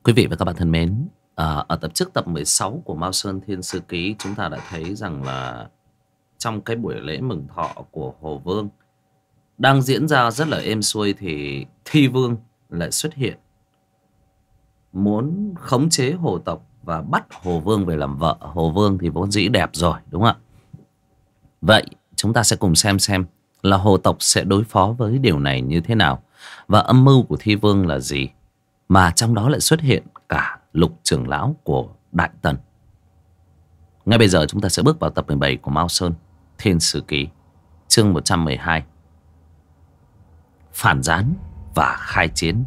Quý vị và các bạn thân mến, ở tập trước tập 16 của Mao Sơn Thiên Sư Ký, chúng ta đã thấy rằng là trong cái buổi lễ mừng thọ của Hồ Vương đang diễn ra rất là êm xuôi thì Thi Vương lại xuất hiện, muốn khống chế Hồ tộc và bắt Hồ Vương về làm vợ. Hồ Vương thì vốn dĩ đẹp rồi, đúng không ạ? Vậy chúng ta sẽ cùng xem là Hồ tộc sẽ đối phó với điều này như thế nào, và âm mưu của Thi Vương là gì, mà trong đó lại xuất hiện cả Lục trưởng lão của Đại Tần. Ngay bây giờ chúng ta sẽ bước vào tập 17 của Mao Sơn Thiên Sử Ký, chương 112: Phản gián và khai chiến.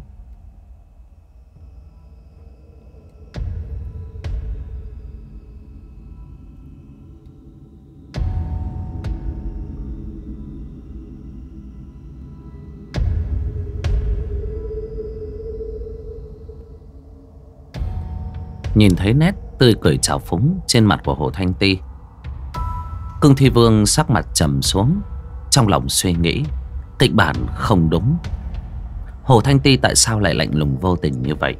Nhìn thấy nét tươi cười trào phúng trên mặt của Hồ Thanh Ti, Cương Thi Vương sắc mặt trầm xuống, trong lòng suy nghĩ kịch bản không đúng. Hồ Thanh Ti tại sao lại lạnh lùng vô tình như vậy?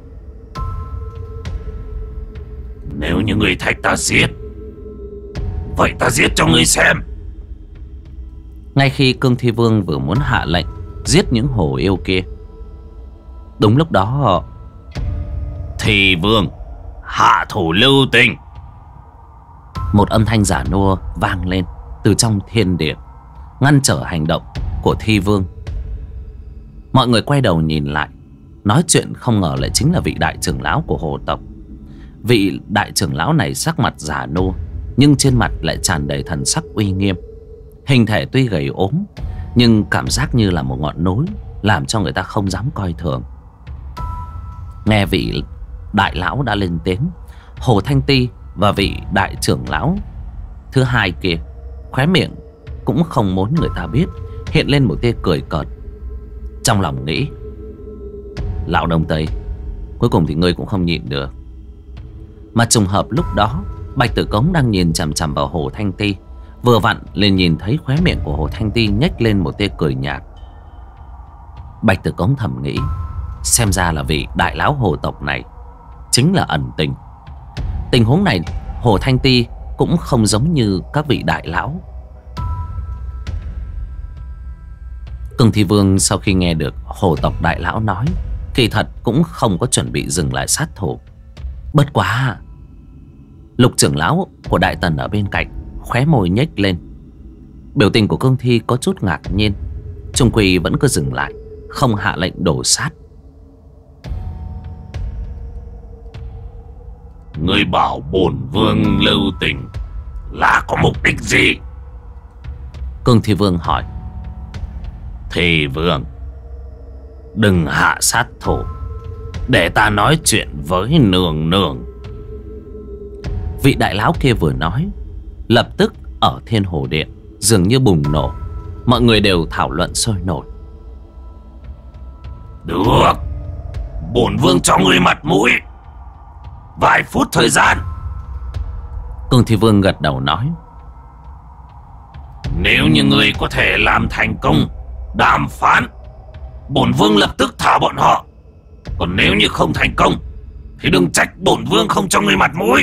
Nếu như người thách ta giết, vậy ta giết cho ngươi xem. Ngay khi Cương Thi Vương vừa muốn hạ lệnh giết những hồ yêu kia, đúng lúc đó Thi Vương, hạ thủ lưu tình. một âm thanh giả nua vang lên từ trong thiên địa, ngăn trở hành động của Thi Vương. Mọi người quay đầu nhìn lại, nói chuyện không ngờ lại chính là vị đại trưởng lão của Hồ tộc. Vị đại trưởng lão này sắc mặt giả nua, nhưng trên mặt lại tràn đầy thần sắc uy nghiêm. Hình thể tuy gầy ốm, nhưng cảm giác như là một ngọn núi, làm cho người ta không dám coi thường. Nghe vị đại lão đã lên tiếng, Hồ Thanh Ti và vị đại trưởng lão thứ hai kia khóe miệng cũng không muốn người ta biết, hiện lên một tia cười cợt. Trong lòng nghĩ, lão Đông Tây, cuối cùng thì ngươi cũng không nhịn được. Mà trùng hợp lúc đó Bạch Tử Cống đang nhìn chằm chằm vào Hồ Thanh Ti, vừa vặn liền nhìn thấy khóe miệng của Hồ Thanh Ti nhếch lên một tia cười nhạt. Bạch Tử Cống thầm nghĩ, xem ra là vị đại lão Hồ tộc này chính là ẩn tình. Tình huống này Hồ Thanh Ti cũng không giống như các vị đại lão. Cương Thi Vương sau khi nghe được Hồ tộc đại lão nói, kỳ thật cũng không có chuẩn bị dừng lại sát thủ. Bất quá Lục trưởng lão của Đại Tần ở bên cạnh khóe môi nhếch lên. Biểu tình của Cương Thi có chút ngạc nhiên, chung quy vẫn cứ dừng lại, không hạ lệnh đổ sát. Ngươi bảo bổn vương lưu tình là có mục đích gì? Cương Thi Vương hỏi. Thi Vương, đừng hạ sát thủ, để ta nói chuyện với nương nương. Vị đại lão kia vừa nói, lập tức ở Thiên Hồ Điện dường như bùng nổ. Mọi người đều thảo luận sôi nổi. Được, bổn vương cho ngươi mặt mũi, vài phút thời gian. Cương Thi Vương gật đầu nói, nếu như ngươi có thể làm thành công đàm phán, bổn vương lập tức thả bọn họ. Còn nếu như không thành công thì đừng trách bổn vương không cho ngươi mặt mũi.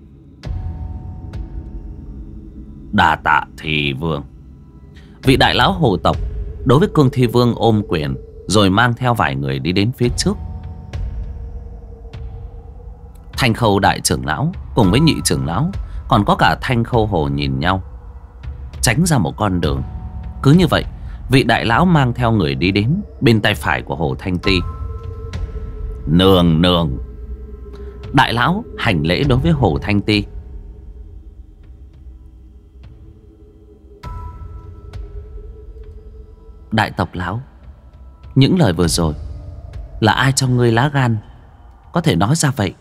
đà tạ Thi Vương. Vị đại lão Hồ tộc đối với Cương Thi Vương ôm quyền, rồi mang theo vài người đi đến phía trước. Thanh Khâu đại trưởng lão cùng với nhị trưởng lão, còn có cả Thanh Khâu Hồ nhìn nhau, tránh ra một con đường. Cứ như vậy, vị đại lão mang theo người đi đến bên tay phải của Hồ Thanh Ti. Nương nương. Đại lão hành lễ đối với Hồ Thanh Ti. Đại tộc lão, những lời vừa rồi là ai cho ngươi lá gan có thể nói ra vậy?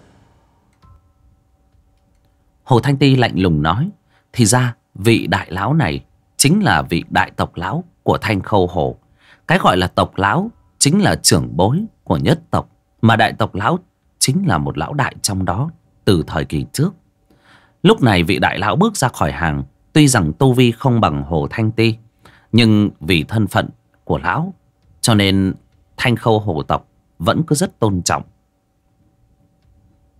Hồ Thanh Ti lạnh lùng nói. Thì ra vị đại lão này chính là vị đại tộc lão của Thanh Khâu Hồ. Cái gọi là tộc lão chính là trưởng bối của nhất tộc, mà đại tộc lão chính là một lão đại trong đó từ thời kỳ trước. Lúc này vị đại lão bước ra khỏi hàng, tuy rằng tu vi không bằng Hồ Thanh Ti, nhưng vì thân phận của lão cho nên Thanh Khâu Hồ tộc vẫn cứ rất tôn trọng.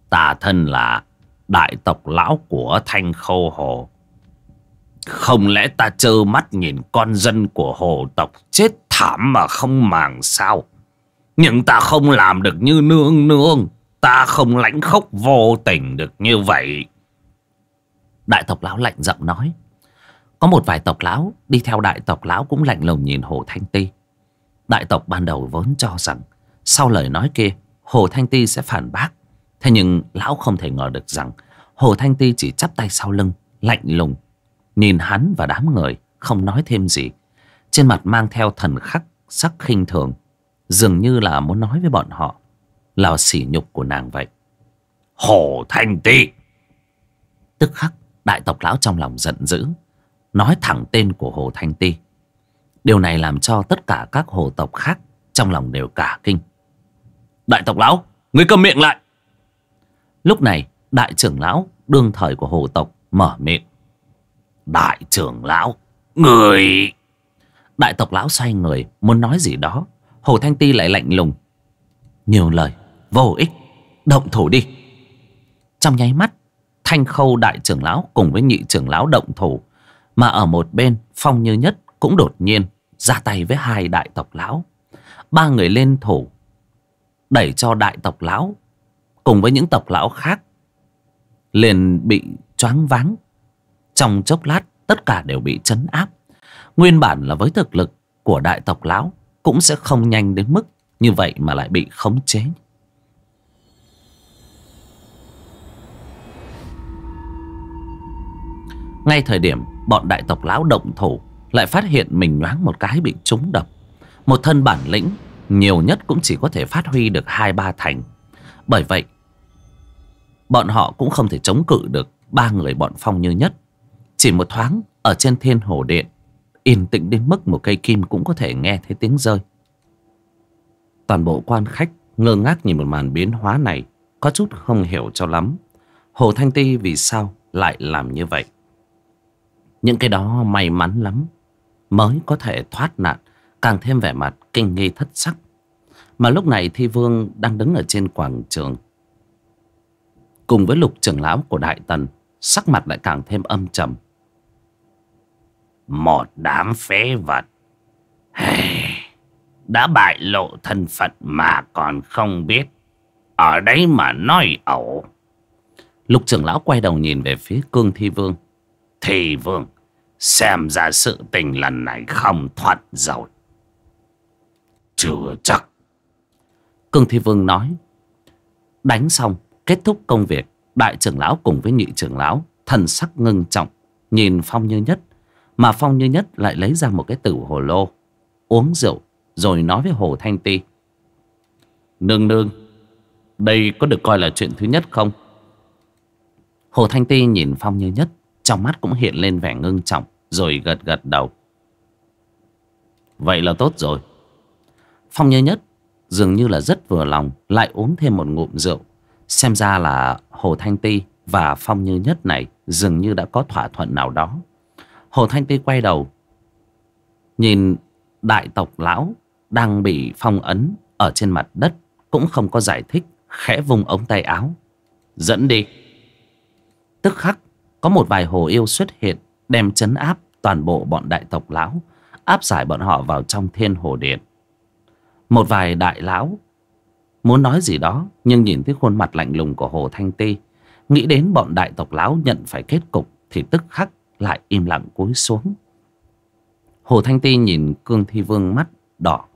Ta thân là đại tộc lão của Thanh Khâu Hồ. Không lẽ ta trơ mắt nhìn con dân của hồ tộc chết thảm mà không màng sao? Nhưng ta không làm được như nương nương. Ta không lãnh khốc vô tình được như vậy. Đại tộc lão lạnh giọng nói. Có một vài tộc lão đi theo đại tộc lão cũng lạnh lùng nhìn Hồ Thanh Ti. Đại tộc ban đầu vốn cho rằng sau lời nói kia Hồ Thanh Ti sẽ phản bác. Thế nhưng lão không thể ngờ được rằng Hồ Thanh Ti chỉ chắp tay sau lưng, lạnh lùng nhìn hắn và đám người, không nói thêm gì. Trên mặt mang theo thần sắc khinh thường, dường như là muốn nói với bọn họ là sỉ nhục của nàng vậy. Hồ Thanh Ti! Tức khắc đại tộc lão trong lòng giận dữ, nói thẳng tên của Hồ Thanh Ti. Điều này làm cho tất cả các hồ tộc khác trong lòng đều cả kinh. Đại tộc lão, ngươi câm miệng lại! Lúc này đại trưởng lão đương thời của hồ tộc mở miệng. Đại trưởng lão, người... Đại tộc lão xoay người muốn nói gì đó. Hồ Thanh Ti lại lạnh lùng. Nhiều lời vô ích, động thủ đi. Trong nháy mắt, Thanh Khâu đại trưởng lão cùng với nhị trưởng lão động thủ. Mà ở một bên, Phong Như Nhất cũng đột nhiên ra tay với hai đại tộc lão. Ba người lên thủ, đẩy cho đại tộc lão cùng với những tộc lão khác liền bị choáng váng. Trong chốc lát tất cả đều bị trấn áp. Nguyên bản là với thực lực của đại tộc lão cũng sẽ không nhanh đến mức như vậy mà lại bị khống chế. Ngay thời điểm bọn đại tộc lão động thủ, lại phát hiện mình nhoáng một cái bị trúng độc. Một thân bản lĩnh nhiều nhất cũng chỉ có thể phát huy được 2-3 thành. Bởi vậy bọn họ cũng không thể chống cự được ba người bọn Phong Như Nhất. Chỉ một thoáng ở trên Thiên Hồ Điện, yên tĩnh đến mức một cây kim cũng có thể nghe thấy tiếng rơi. Toàn bộ quan khách ngơ ngác nhìn một màn biến hóa này, có chút không hiểu cho lắm Hồ Thanh Ti vì sao lại làm như vậy. Những cái đó may mắn lắm mới có thể thoát nạn, càng thêm vẻ mặt kinh nghi thất sắc. Mà lúc này Thi Vương đang đứng ở trên quảng trường cùng với Lục trưởng lão của Đại Tần, sắc mặt lại càng thêm âm trầm. Một đám phế vật, đã bại lộ thân phận mà còn không biết, ở đấy mà nói ẩu. Lục trưởng lão quay đầu nhìn về phía Cương Thi Vương. Thi Vương, xem ra sự tình lần này không thoát rồi. Chưa chắc. Cương Thi Vương nói. Đánh xong kết thúc công việc, đại trưởng lão cùng với nhị trưởng lão thần sắc ngưng trọng nhìn Phong Như Nhất. Mà Phong Như Nhất lại lấy ra một cái tử hồ lô, uống rượu rồi nói với Hồ Thanh Ti. Nương nương, đây có được coi là chuyện thứ nhất không? Hồ Thanh Ti nhìn Phong Như Nhất, trong mắt cũng hiện lên vẻ ngưng trọng, rồi gật gật đầu. Vậy là tốt rồi. Phong Như Nhất dường như là rất vừa lòng, lại uống thêm một ngụm rượu. Xem ra là Hồ Thanh Ti và Phong Như Nhất này dường như đã có thỏa thuận nào đó. Hồ Thanh Ti quay đầu nhìn đại tộc lão đang bị phong ấn ở trên mặt đất, cũng không có giải thích, khẽ vung ống tay áo. Dẫn đi. Tức khắc có một vài hồ yêu xuất hiện, đem trấn áp toàn bộ bọn đại tộc lão, áp giải bọn họ vào trong Thiên Hồ Điện. Một vài đại lão muốn nói gì đó, nhưng nhìn thấy khuôn mặt lạnh lùng của Hồ Thanh Ti, nghĩ đến bọn đại tộc lão nhận phải kết cục, thì tức khắc lại im lặng cúi xuống. Hồ Thanh Ti nhìn Cương Thi Vương mắt đỏ.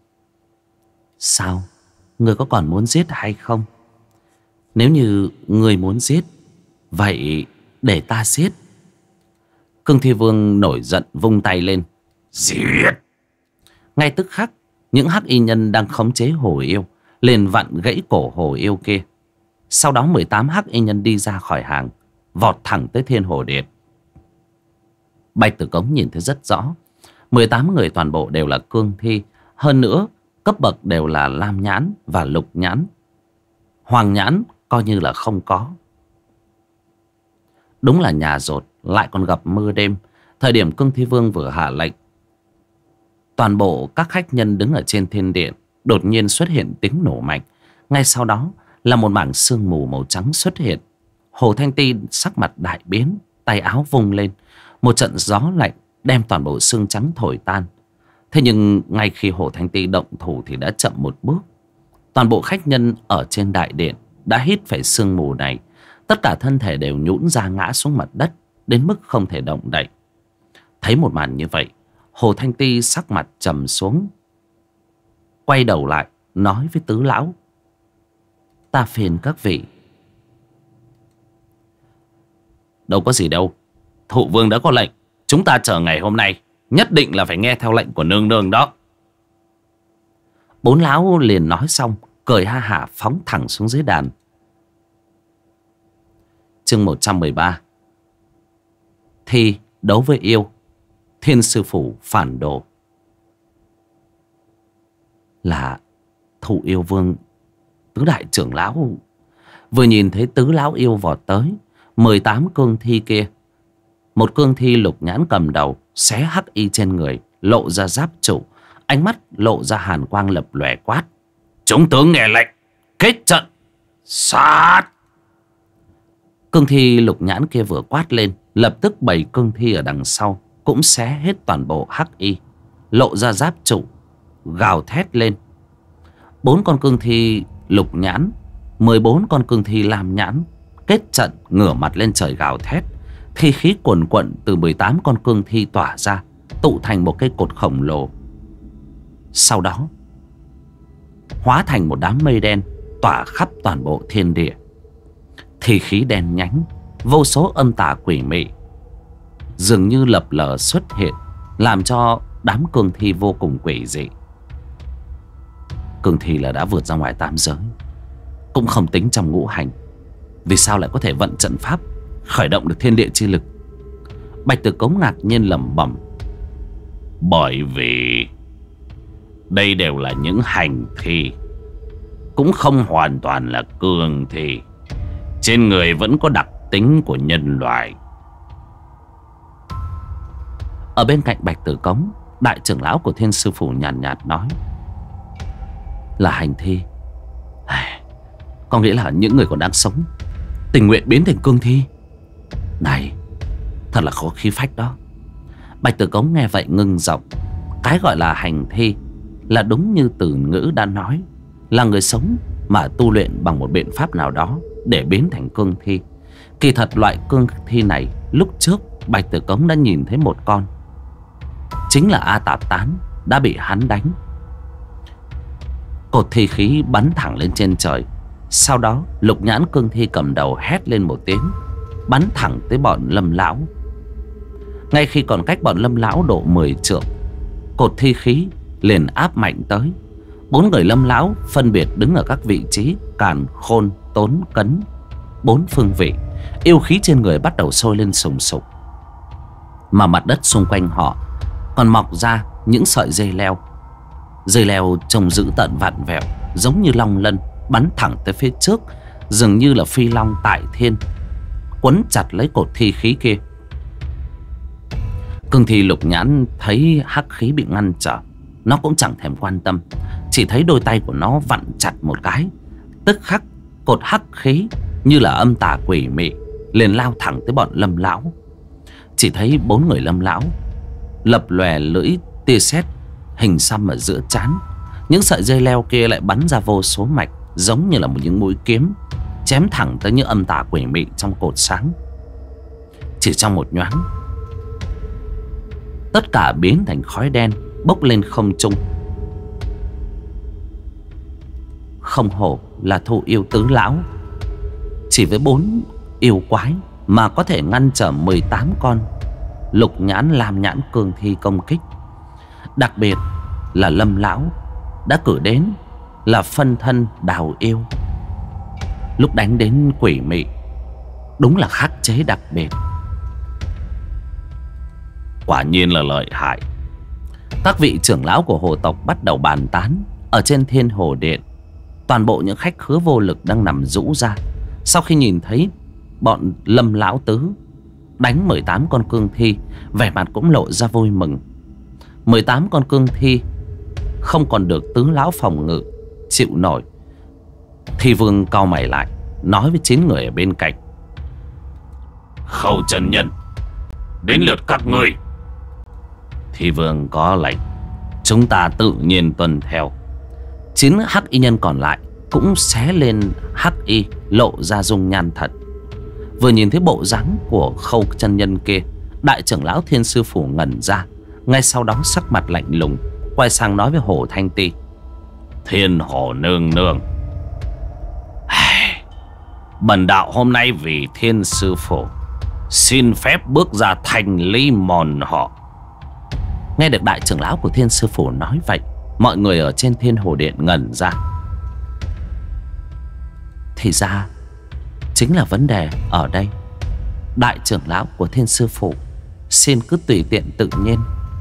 Sao? Ngươi có còn muốn giết hay không? Nếu như ngươi muốn giết, vậy để ta giết. Cương Thi Vương nổi giận vung tay lên. Giết! Ngay tức khắc, những hắc y nhân đang khống chế hồ yêu liền vặn gãy cổ hồ yêu kia. Sau đó 18 hắc y nhân đi ra khỏi hàng, vọt thẳng tới Thiên Hồ Điện. Bạch Tử Cống nhìn thấy rất rõ, 18 người toàn bộ đều là cương thi, hơn nữa cấp bậc đều là lam nhãn và lục nhãn. Hoàng nhãn coi như là không có. Đúng là nhà rột lại còn gặp mưa đêm. Thời điểm Cương Thi Vương vừa hạ lệnh, toàn bộ các khách nhân đứng ở trên thiên điện đột nhiên xuất hiện tiếng nổ mạnh. Ngay sau đó là một mảng sương mù màu trắng xuất hiện. Hồ Thanh Ti sắc mặt đại biến, tay áo vung lên, một trận gió lạnh đem toàn bộ sương trắng thổi tan. Thế nhưng ngay khi Hồ Thanh Ti động thủ thì đã chậm một bước. Toàn bộ khách nhân ở trên đại điện đã hít phải sương mù này, tất cả thân thể đều nhũn ra ngã xuống mặt đất, đến mức không thể động đậy. Thấy một màn như vậy, Hồ Thanh Ti sắc mặt trầm xuống, quay đầu lại nói với tứ lão: "Ta phiền các vị." "Đâu có gì đâu, thụ vương đã có lệnh, chúng ta chờ ngày hôm nay nhất định là phải nghe theo lệnh của nương nương đó." Bốn lão liền nói xong, cười ha hả phóng thẳng xuống dưới đàn. Chương 113. Thi đấu với yêu, Thiên sư phủ phản đồ. Là Thụ Yêu Vương, tứ đại trưởng lão. Vừa nhìn thấy tứ lão yêu vọt tới, 18 cương thi kia, một cương thi lục nhãn cầm đầu, xé hắc y trên người, lộ ra giáp trụ, ánh mắt lộ ra hàn quang lập lòe, quát: "Chúng tướng nghe lệnh, kết trận, sát!" Cương thi lục nhãn kia vừa quát lên, lập tức 7 cương thi ở đằng sau cũng xé hết toàn bộ hắc y, lộ ra giáp trụ, gào thét lên. 4 con cương thi lục nhãn, 14 con cương thi lam nhãn kết trận ngửa mặt lên trời gào thét. Thi khí cuồn cuộn từ 18 con cương thi tỏa ra, tụ thành một cây cột khổng lồ. Sau đó hóa thành một đám mây đen tỏa khắp toàn bộ thiên địa. Thi khí đen nhánh, vô số âm tà quỷ mị dường như lập lờ xuất hiện, làm cho đám cương thi vô cùng quỷ dị. Cương thi là đã vượt ra ngoài tam giới, cũng không tính trong ngũ hành, vì sao lại có thể vận trận pháp khởi động được thiên địa chi lực? Bạch Tử Cống ngạc nhiên lẩm bẩm: "Bởi vì đây đều là những hành thi, cũng không hoàn toàn là cương thi, trên người vẫn có đặc tính của nhân loại." Ở bên cạnh Bạch Tử Cống, đại trưởng lão của Thiên sư phủ nhàn nhạt nói: "Là hành thi, có nghĩa là những người còn đang sống tình nguyện biến thành cương thi. Này, thật là có khí phách đó." Bạch Tử Cống nghe vậy ngưng giọng. Cái gọi là hành thi là đúng như từ ngữ đã nói, là người sống mà tu luyện bằng một biện pháp nào đó để biến thành cương thi. Kỳ thật loại cương thi này lúc trước Bạch Tử Cống đã nhìn thấy một con, chính là A Tạp Tán, đã bị hắn đánh. Cột thi khí bắn thẳng lên trên trời. Sau đó lục nhãn cương thi cầm đầu hét lên một tiếng, bắn thẳng tới bọn Lâm lão. Ngay khi còn cách bọn Lâm lão độ 10 trượng, cột thi khí liền áp mạnh tới. 4 người Lâm lão phân biệt đứng ở các vị trí Càn, Khôn, Tốn, Cấn, 4 phương vị. Yêu khí trên người bắt đầu sôi lên sùng sục, mà mặt đất xung quanh họ còn mọc ra những sợi dây leo. Dây leo trông dữ tợn vặn vẹo, giống như long lân, bắn thẳng tới phía trước, dường như là phi long tại thiên, quấn chặt lấy cột thi khí kia. Cương thi lục nhãn thấy hắc khí bị ngăn trở, nó cũng chẳng thèm quan tâm, chỉ thấy đôi tay của nó vặn chặt một cái, tức khắc cột hắc khí như là âm tà quỷ mị liền lao thẳng tới bọn Lâm lão. Chỉ thấy 4 người Lâm lão lập lòe lưỡi tia sét hình xăm ở giữa trán. Những sợi dây leo kia lại bắn ra vô số mạch, giống như là một những mũi kiếm chém thẳng tới những âm tà quỷ mị trong cột sáng. Chỉ trong một nhoáng, tất cả biến thành khói đen bốc lên không trung. Không hổ là Thụ Yêu tứ lão, chỉ với 4 yêu quái mà có thể ngăn trở 18 con lục nhãn lam nhãn cương thi công kích. Đặc biệt là Lâm lão đã cử đến là phân thân Đào Yêu, lúc đánh đến quỷ mị đúng là khắc chế đặc biệt. Quả nhiên là lợi hại. Các vị trưởng lão của hồ tộc bắt đầu bàn tán. Ở trên Thiên Hồ Điện, toàn bộ những khách khứa vô lực đang nằm rũ ra, sau khi nhìn thấy bọn Lâm lão tứ đánh 18 con cương thi, vẻ mặt cũng lộ ra vui mừng. 18 con cương thi không còn được tứ lão phòng ngự chịu nổi, Thi Vương cau mày lại, nói với 9 người ở bên cạnh: Khâu chân nhân, đến lượt các ngươi. Thi Vương có lệnh, chúng ta tự nhiên tuân theo. 9 hắc y nhân còn lại cũng xé lên hắc y, lộ ra dung nhan thật. Vừa nhìn thấy bộ dáng của Khâu chân nhân kia, đại trưởng lão Thiên Sư Phủ ngẩn ra. Ngay sau đó sắc mặt lạnh lùng, quay sang nói với Hồ Thanh Ti: Thiên Hồ nương nương, bần đạo hôm nay vì Thiên Sư Phủ xin phép bước ra thành lý môn họ. Nghe được đại trưởng lão của Thiên Sư Phủ nói vậy, mọi người ở trên Thiên Hồ Điện ngẩn ra. Thì ra chính là vấn đề ở đây. Đại trưởng lão của Thiên Sư Phủ xin cứ tùy tiện tự nhiên.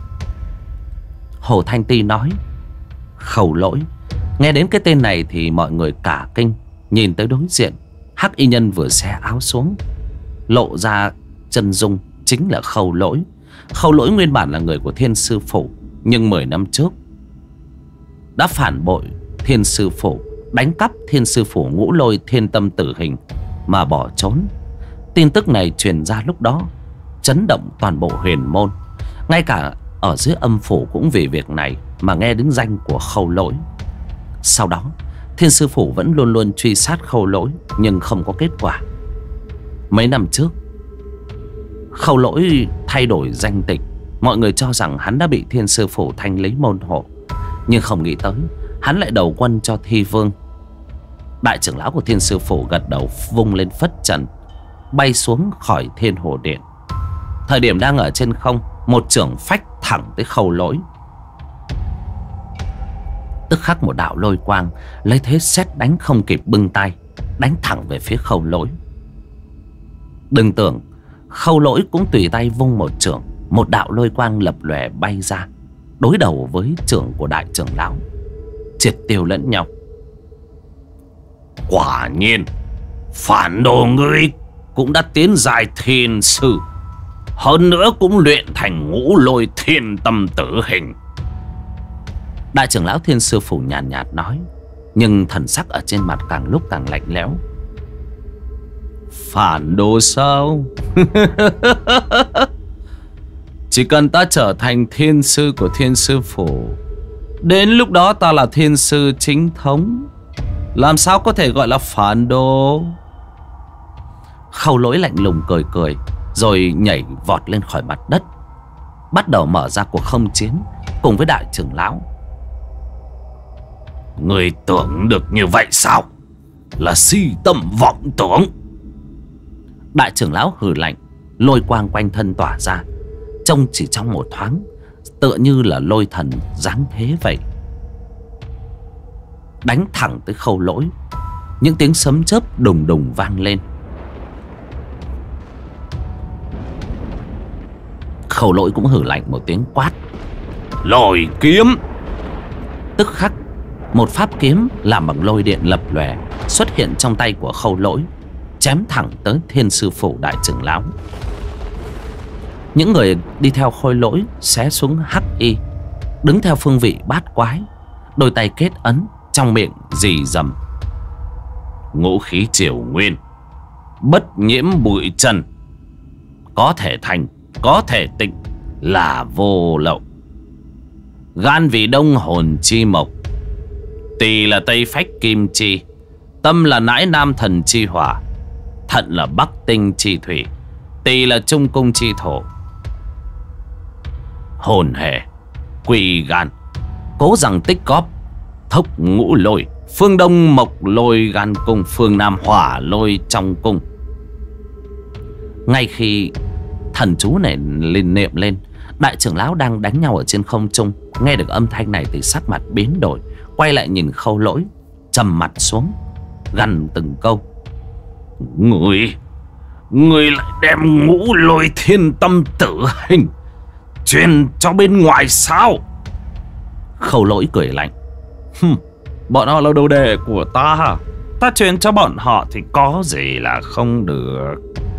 Hồ Thanh Ti nói: Khẩu Lỗi. Nghe đến cái tên này thì mọi người cả kinh, nhìn tới đối diện. Hắc y nhân vừa xé áo xuống, lộ ra chân dung chính là Khâu Lỗi. Khâu Lỗi nguyên bản là người của Thiên Sư Phủ, nhưng 10 năm trước đã phản bội Thiên Sư Phủ, đánh cắp Thiên Sư Phủ Ngũ Lôi Thiên Tâm Tử Hình mà bỏ trốn. Tin tức này truyền ra lúc đó chấn động toàn bộ huyền môn. Ngay cả ở dưới âm phủ cũng vì việc này mà nghe đến danh của Khâu Lỗi. Sau đó Thiên Sư Phủ vẫn luôn luôn truy sát Khâu Lỗi, nhưng không có kết quả. Mấy năm trước Khâu Lỗi thay đổi danh tịch, mọi người cho rằng hắn đã bị Thiên Sư Phủ thanh lý môn hộ, nhưng không nghĩ tới hắn lại đầu quân cho Thi Vương. Đại trưởng lão của Thiên Sư Phủ gật đầu, vung lên phất trần, bay xuống khỏi Thiên Hồ Điện. Thời điểm đang ở trên không, một chưởng phách thẳng tới Khâu Lỗi. Tức khắc một đạo lôi quang lấy thế sét đánh không kịp bưng tay, đánh thẳng về phía Khâu Lỗi. Đừng tưởng Khâu Lỗi cũng tùy tay vung một chưởng, một đạo lôi quang lập lòe bay ra, đối đầu với chưởng của đại trưởng lão, triệt tiêu lẫn nhau. Quả nhiên phản đồ ngươi cũng đã tiến dài thiên sư, hơn nữa cũng luyện thành Ngũ Lôi Thiên Tâm Tử Hình. Đại trưởng lão Thiên Sư Phủ nhàn nhạt nói, nhưng thần sắc ở trên mặt càng lúc càng lạnh lẽo. Phản đồ sao? Chỉ cần ta trở thành thiên sư của Thiên Sư Phủ, đến lúc đó ta là thiên sư chính thống, làm sao có thể gọi là phản đồ? Khâu Lỗi lạnh lùng cười cười, rồi nhảy vọt lên khỏi mặt đất, bắt đầu mở ra cuộc không chiến cùng với đại trưởng lão. Người tưởng được như vậy sao? Là si tâm vọng tưởng. Đại trưởng lão hừ lạnh, lôi quang quanh thân tỏa ra, trông chỉ trong một thoáng tựa như là lôi thần giáng thế vậy, đánh thẳng tới Khâu Lỗi. Những tiếng sấm chớp đùng đùng vang lên. Khâu Lỗi cũng hừ lạnh một tiếng quát: Lôi kiếm! Tức khắc một pháp kiếm làm bằng lôi điện lập lòe xuất hiện trong tay của Khâu Lỗi, chém thẳng tới Thiên Sư Phủ đại trưởng lão. Những người đi theo Khâu Lỗi xé xuống hắc y, đứng theo phương vị bát quái, đôi tay kết ấn, trong miệng rì rầm: Ngũ khí triều nguyên, bất nhiễm bụi trần, có thể thành, có thể tịnh, là vô lậu. Gan vì đông hồn chi mộc, tỳ là tây phách kim chi, tâm là nãi nam thần chi hỏa, thận là bắc tinh chi thủy, tỳ là trung cung chi thổ. Hồn hệ quỳ gan, cố rằng tích góp, thốc ngũ lôi, phương đông mộc lôi gan cung, phương nam hỏa lôi trong cung. Ngay khi thần chú này lên niệm lên, đại trưởng lão đang đánh nhau ở trên không trung nghe được âm thanh này thì sắc mặt biến đổi, quay lại nhìn Khâu Lỗi, trầm mặt xuống, gằn từng câu: Người lại đem Ngũ Lôi Thiên Tâm Tử Hình truyền cho bên ngoài sao? Khâu Lỗi cười lạnh: Bọn họ là đồ đệ của ta, ta truyền cho bọn họ thì có gì là không được.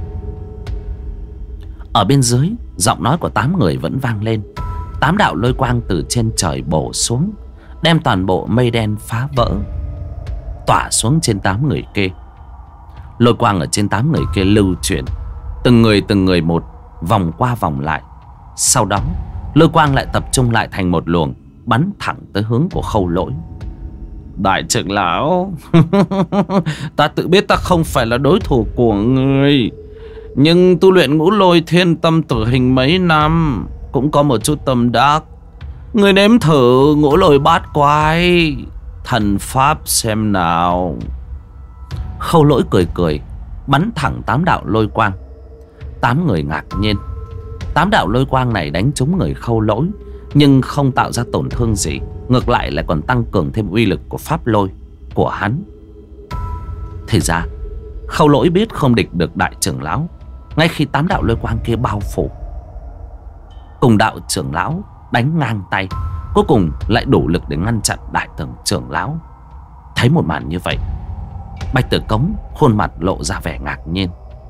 Ở bên dưới, giọng nói của 8 người vẫn vang lên. 8 đạo lôi quang từ trên trời bổ xuống, đem toàn bộ mây đen phá vỡ. tỏa xuống trên 8 người kia. Lôi quang ở trên 8 người kia lưu chuyển, từng người một, vòng qua vòng lại. Sau đó lôi quang lại tập trung lại thành một luồng, bắn thẳng tới hướng của Khâu Lỗi. Đại trưởng lão, ta tự biết ta không phải là đối thủ của người, nhưng tu luyện ngũ lôi thiên tâm tử hình mấy năm, cũng có một chút tâm đắc. Người nếm thử ngũ lôi bát quái thần pháp xem nào. Khâu Lỗi cười cười, bắn thẳng 8 đạo lôi quang. 8 người ngạc nhiên. 8 đạo lôi quang này đánh trúng người Khâu Lỗi, nhưng không tạo ra tổn thương gì, ngược lại lại còn tăng cường thêm uy lực của pháp lôi của hắn. Thì ra Khâu Lỗi biết không địch được đại trưởng lão. Ngay khi 8 đạo lôi quang kia bao phủ, cùng đạo trưởng lão đánh ngang tay, cuối cùng lại đủ lực để ngăn chặn đại trưởng lão. Thấy một màn như vậy, Bạch Tử Cống khuôn mặt lộ ra vẻ ngạc nhiên.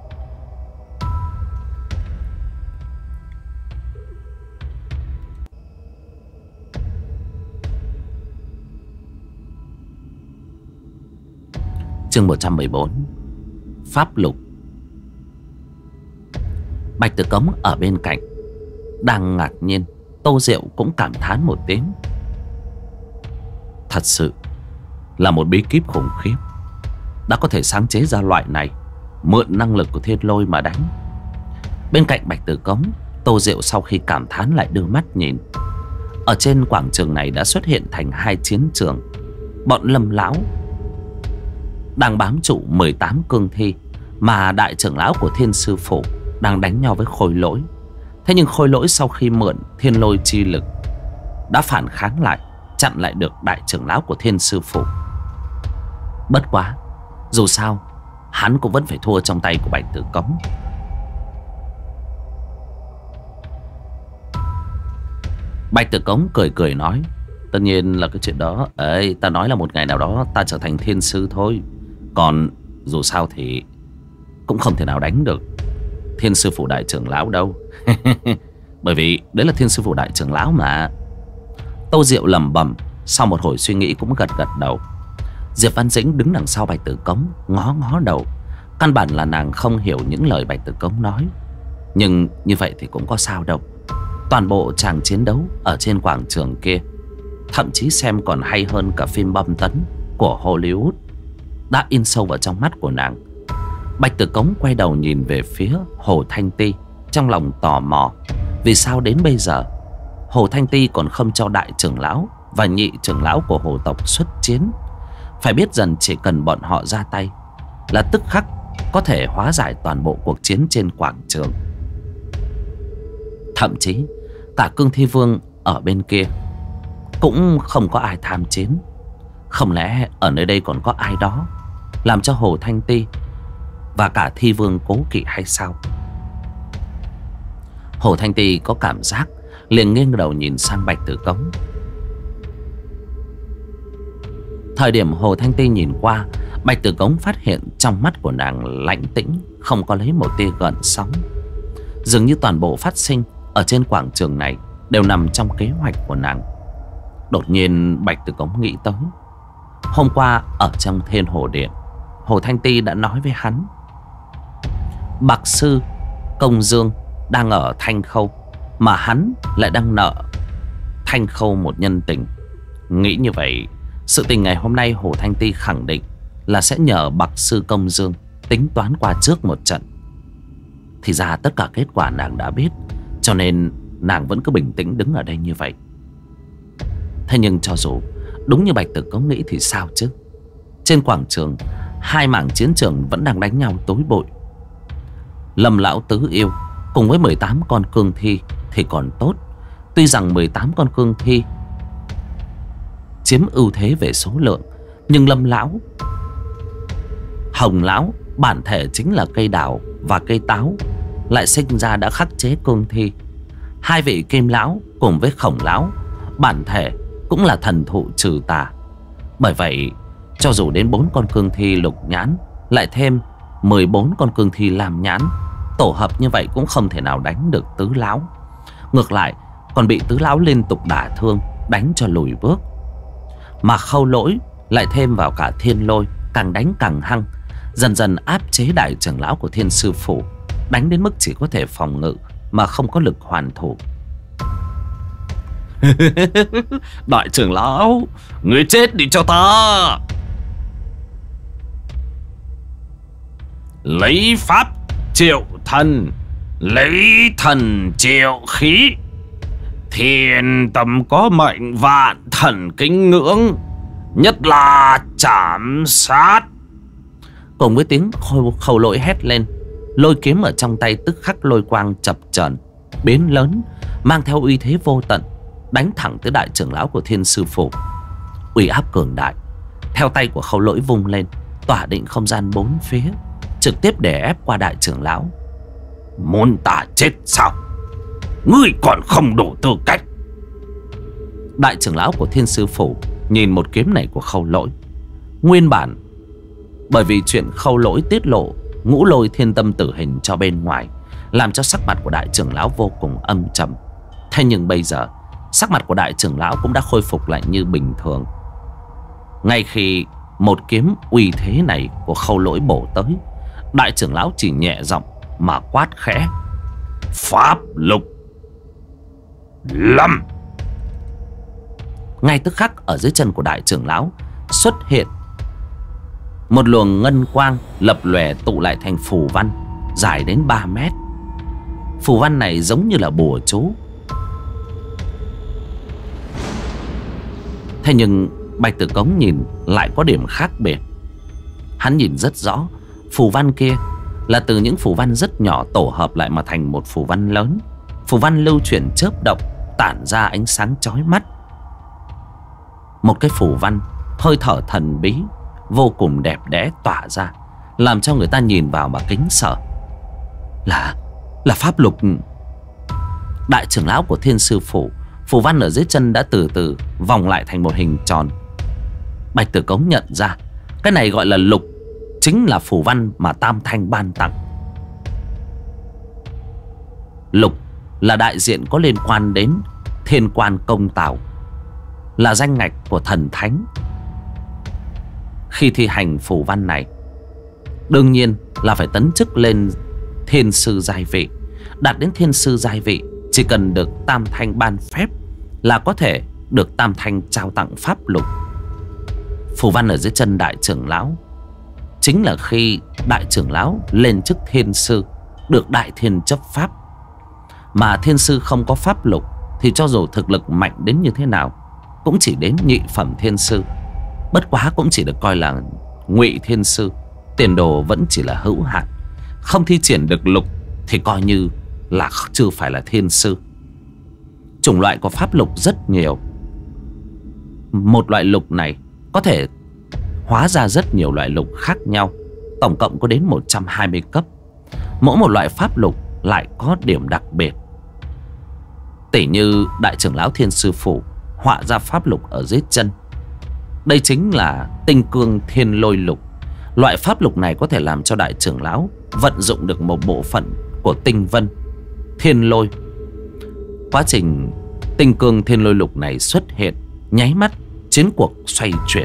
Chương 114, Pháp Lục. Bạch Tử Cống ở bên cạnh đang ngạc nhiên, Tô Diệu cũng cảm thán một tiếng. Thật sự là một bí kíp khủng khiếp, đã có thể sáng chế ra loại này, mượn năng lực của thiên lôi mà đánh. Bên cạnh Bạch Tử Cống, Tô Diệu sau khi cảm thán lại đưa mắt nhìn. Ở trên quảng trường này đã xuất hiện thành 2 chiến trường. Bọn Lâm lão đang bám trụ 18 cương thi, mà đại trưởng lão của Thiên Sư Phủ đang đánh nhau với Khôi Lỗi. Thế nhưng Khôi Lỗi sau khi mượn thiên lôi chi lực đã phản kháng lại, chặn lại được đại trưởng lão của Thiên Sư Phủ. Bất quá, dù sao hắn cũng vẫn phải thua trong tay của Bạch Tử Cống. Bạch Tử Cống cười cười nói, tất nhiên là cái chuyện đó ấy, ta nói là một ngày nào đó ta trở thành thiên sư thôi. Còn dù sao thì cũng không thể nào đánh được Thiên Sư Phủ đại trưởng lão đâu. Bởi vì đấy là Thiên Sư Phủ đại trưởng lão mà. Tô Diệu lẩm bẩm, sau một hồi suy nghĩ cũng gật gật đầu. Diệp Văn Dĩnh đứng đằng sau Bạch Tử Cống, ngó ngó đầu. Căn bản là nàng không hiểu những lời Bạch Tử Cống nói, nhưng như vậy thì cũng có sao đâu. Toàn bộ tràng chiến đấu ở trên quảng trường kia, thậm chí xem còn hay hơn cả phim bom tấn của Hollywood, đã in sâu vào trong mắt của nàng. Bạch Tử Cống quay đầu nhìn về phía Hồ Thanh Ti, trong lòng tò mò vì sao đến bây giờ Hồ Thanh Ti còn không cho đại trưởng lão và nhị trưởng lão của Hồ tộc xuất chiến. Phải biết rằng chỉ cần bọn họ ra tay là tức khắc có thể hóa giải toàn bộ cuộc chiến trên quảng trường. Thậm chí cả Cương Thi Vương ở bên kia cũng không có ai tham chiến. Không lẽ ở nơi đây còn có ai đó làm cho Hồ Thanh Ti và cả Thi Vương cố kỵ hay sao? Hồ Thanh Ti có cảm giác, liền nghiêng đầu nhìn sang Bạch Tử Cống. Thời điểm Hồ Thanh Ti nhìn qua, Bạch Tử Cống phát hiện trong mắt của nàng lãnh tĩnh, không có lấy một tia gợn sóng. Dường như toàn bộ phát sinh ở trên quảng trường này đều nằm trong kế hoạch của nàng. Đột nhiên Bạch Tử Cống nghĩ tới, hôm qua ở trong Thiên Hồ Điện, Hồ Thanh Ti đã nói với hắn Bạc Sư Công Dương đang ở Thanh Khâu, mà hắn lại đang nợ Thanh Khâu một nhân tình. Nghĩ như vậy, sự tình ngày hôm nay Hồ Thanh Ti khẳng định là sẽ nhờ Bạc Sư Công Dương tính toán qua trước một trận. Thì ra tất cả kết quả nàng đã biết, cho nên nàng vẫn cứ bình tĩnh đứng ở đây như vậy. Thế nhưng cho dù đúng như Bạch Tử Cống nghĩ thì sao chứ? Trên quảng trường, 2 mảng chiến trường vẫn đang đánh nhau tối bội. Lâm lão tứ yêu cùng với 18 con cương thi thì còn tốt. Tuy rằng 18 con cương thi chiếm ưu thế về số lượng, nhưng Lâm lão, Hồng lão bản thể chính là cây đào và cây táo, lại sinh ra đã khắc chế cương thi. 2 vị Kim lão cùng với Khổng lão bản thể cũng là thần thụ trừ tà. Bởi vậy cho dù đến 4 con cương thi lục nhãn lại thêm 14 con cương thi lam nhãn, tổ hợp như vậy cũng không thể nào đánh được tứ lão. Ngược lại còn bị tứ lão liên tục đả thương, đánh cho lùi bước. Mà Khâu Lỗi lại thêm vào cả thiên lôi, càng đánh càng hăng, dần dần áp chế đại trưởng lão của Thiên Sư Phủ, đánh đến mức chỉ có thể phòng ngự mà không có lực hoàn thủ. Đại trưởng lão, người chết đi cho ta. Lấy pháp triệu thần, lấy thần triệu khí, thiên tâm có mệnh vạn thần kính ngưỡng, nhất là chảm sát. Cùng với tiếng Khâu Lỗi hét lên, lôi kiếm ở trong tay tức khắc lôi quang chập chờn biến lớn, mang theo uy thế vô tận, đánh thẳng tới đại trưởng lão của Thiên Sư Phủ. Uy áp cường đại theo tay của Khâu Lỗi vung lên, tỏa định không gian bốn phía, trực tiếp đè ép qua đại trưởng lão. Muốn ta chết sao? Ngươi còn không đủ tư cách. Đại trưởng lão của Thiên Sư Phủ nhìn một kiếm này của Khâu Lỗi. Nguyên bản bởi vì chuyện Khâu Lỗi tiết lộ ngũ lôi thiên tâm tử hình cho bên ngoài, làm cho sắc mặt của đại trưởng lão vô cùng âm trầm. Thế nhưng bây giờ sắc mặt của đại trưởng lão cũng đã khôi phục lại như bình thường. Ngay khi một kiếm uy thế này của Khâu Lỗi bổ tới, đại trưởng lão chỉ nhẹ giọng mà quát khẽ: Pháp lục lâm. Ngay tức khắc ở dưới chân của đại trưởng lão xuất hiện một luồng ngân quang lập lòe, tụ lại thành phù văn dài đến 3 mét. Phù văn này giống như là bùa chú. Thế nhưng Bạch Tử Cống nhìn lại có điểm khác biệt. Hắn nhìn rất rõ, phù văn kia là từ những phù văn rất nhỏ tổ hợp lại mà thành một phù văn lớn. Phù văn lưu chuyển chớp động, tản ra ánh sáng chói mắt. Một cái phù văn hơi thở thần bí vô cùng đẹp đẽ tỏa ra, làm cho người ta nhìn vào mà kính sợ. Là pháp lục. Đại trưởng lão của Thiên Sư Phủ, phù văn ở dưới chân đã từ từ vòng lại thành một hình tròn. Bạch Tử Cống nhận ra cái này gọi là lục, chính là phù văn mà Tam Thanh ban tặng. Lục là đại diện có liên quan đến Thiên Quan Công Tào, là danh ngạch của thần thánh. Khi thi hành phù văn này, đương nhiên là phải tấn chức lên thiên sư giai vị. Đạt đến thiên sư giai vị, chỉ cần được Tam Thanh ban phép là có thể được Tam Thanh trao tặng pháp lục. Phù văn ở dưới chân đại trưởng lão chính là khi đại trưởng lão lên chức thiên sư, được đại thiên chấp pháp. Mà thiên sư không có pháp lục thì cho dù thực lực mạnh đến như thế nào cũng chỉ đến nhị phẩm thiên sư, bất quá cũng chỉ được coi là ngụy thiên sư, tiền đồ vẫn chỉ là hữu hạn. Không thi triển được lục thì coi như là chưa phải là thiên sư. Chủng loại của pháp lục rất nhiều. Một loại lục này có thể hóa ra rất nhiều loại lục khác nhau, tổng cộng có đến 120 cấp. Mỗi một loại pháp lục lại có điểm đặc biệt. Tỉ như đại trưởng lão Thiên Sư Phủ họa ra pháp lục ở dưới chân, đây chính là tinh cương thiên lôi lục. Loại pháp lục này có thể làm cho đại trưởng lão vận dụng được một bộ phận của tinh vân thiên lôi. Quá trình tinh cương thiên lôi lục này xuất hiện, nháy mắt chiến cuộc xoay chuyển.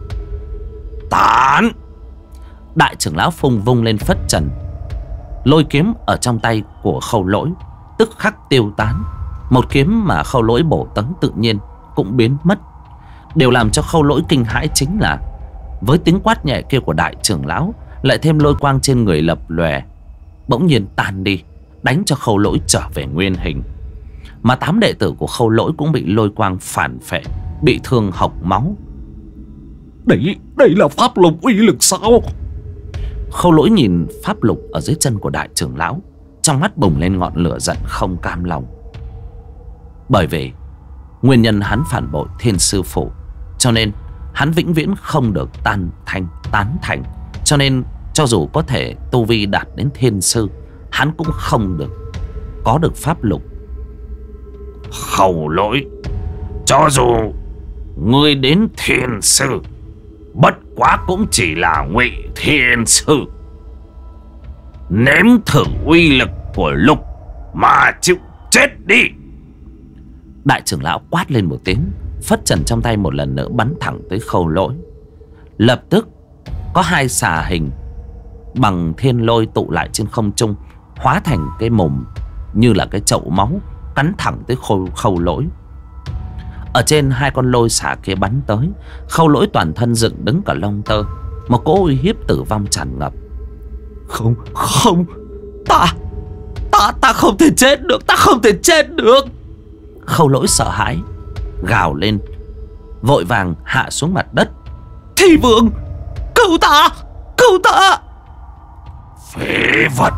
Tán! Đại trưởng lão Phung vung lên phất trần, lôi kiếm ở trong tay của Khâu Lỗi tức khắc tiêu tán. Một kiếm mà Khâu Lỗi bổ tấn tự nhiên cũng biến mất. Điều làm cho Khâu Lỗi kinh hãi chính là với tiếng quát nhẹ kia của đại trưởng lão, lại thêm lôi quang trên người lập lòe, bỗng nhiên tan đi, đánh cho Khâu Lỗi trở về nguyên hình. Mà 8 đệ tử của Khâu Lỗi cũng bị lôi quang phản phệ, bị thương hộc máu. Đây là pháp lục uy lực sao? Khâu Lỗi nhìn pháp lục ở dưới chân của đại trưởng lão, trong mắt bùng lên ngọn lửa giận không cam lòng. Bởi vì nguyên nhân hắn phản bội Thiên Sư Phủ, cho nên hắn vĩnh viễn không được tán thành. Cho nên cho dù có thể tu vi đạt đến thiên sư, hắn cũng không được có được pháp lục. Khâu Lỗi, cho dù ngươi đến thiên sư, bất quá cũng chỉ là ngụy thiên sư. Nếm thử uy lực của lục mà chịu chết đi. Đại trưởng lão quát lên một tiếng, phất trần trong tay một lần nữa bắn thẳng tới Khâu Lỗi. Lập tức có hai xà hình bằng thiên lôi tụ lại trên không trung, hóa thành cái mồm như là cái chậu máu, cắn thẳng tới Khâu Lỗi. Ở trên hai con lôi xà kia bắn tới, Khâu Lỗi toàn thân dựng đứng cả lông tơ, một cỗ uy hiếp tử vong tràn ngập. Không, không, ta không thể chết được, ta không thể chết được. Khâu Lỗi sợ hãi gào lên, vội vàng hạ xuống mặt đất. Thi Vương, cứu ta, cứu ta. Phế vật.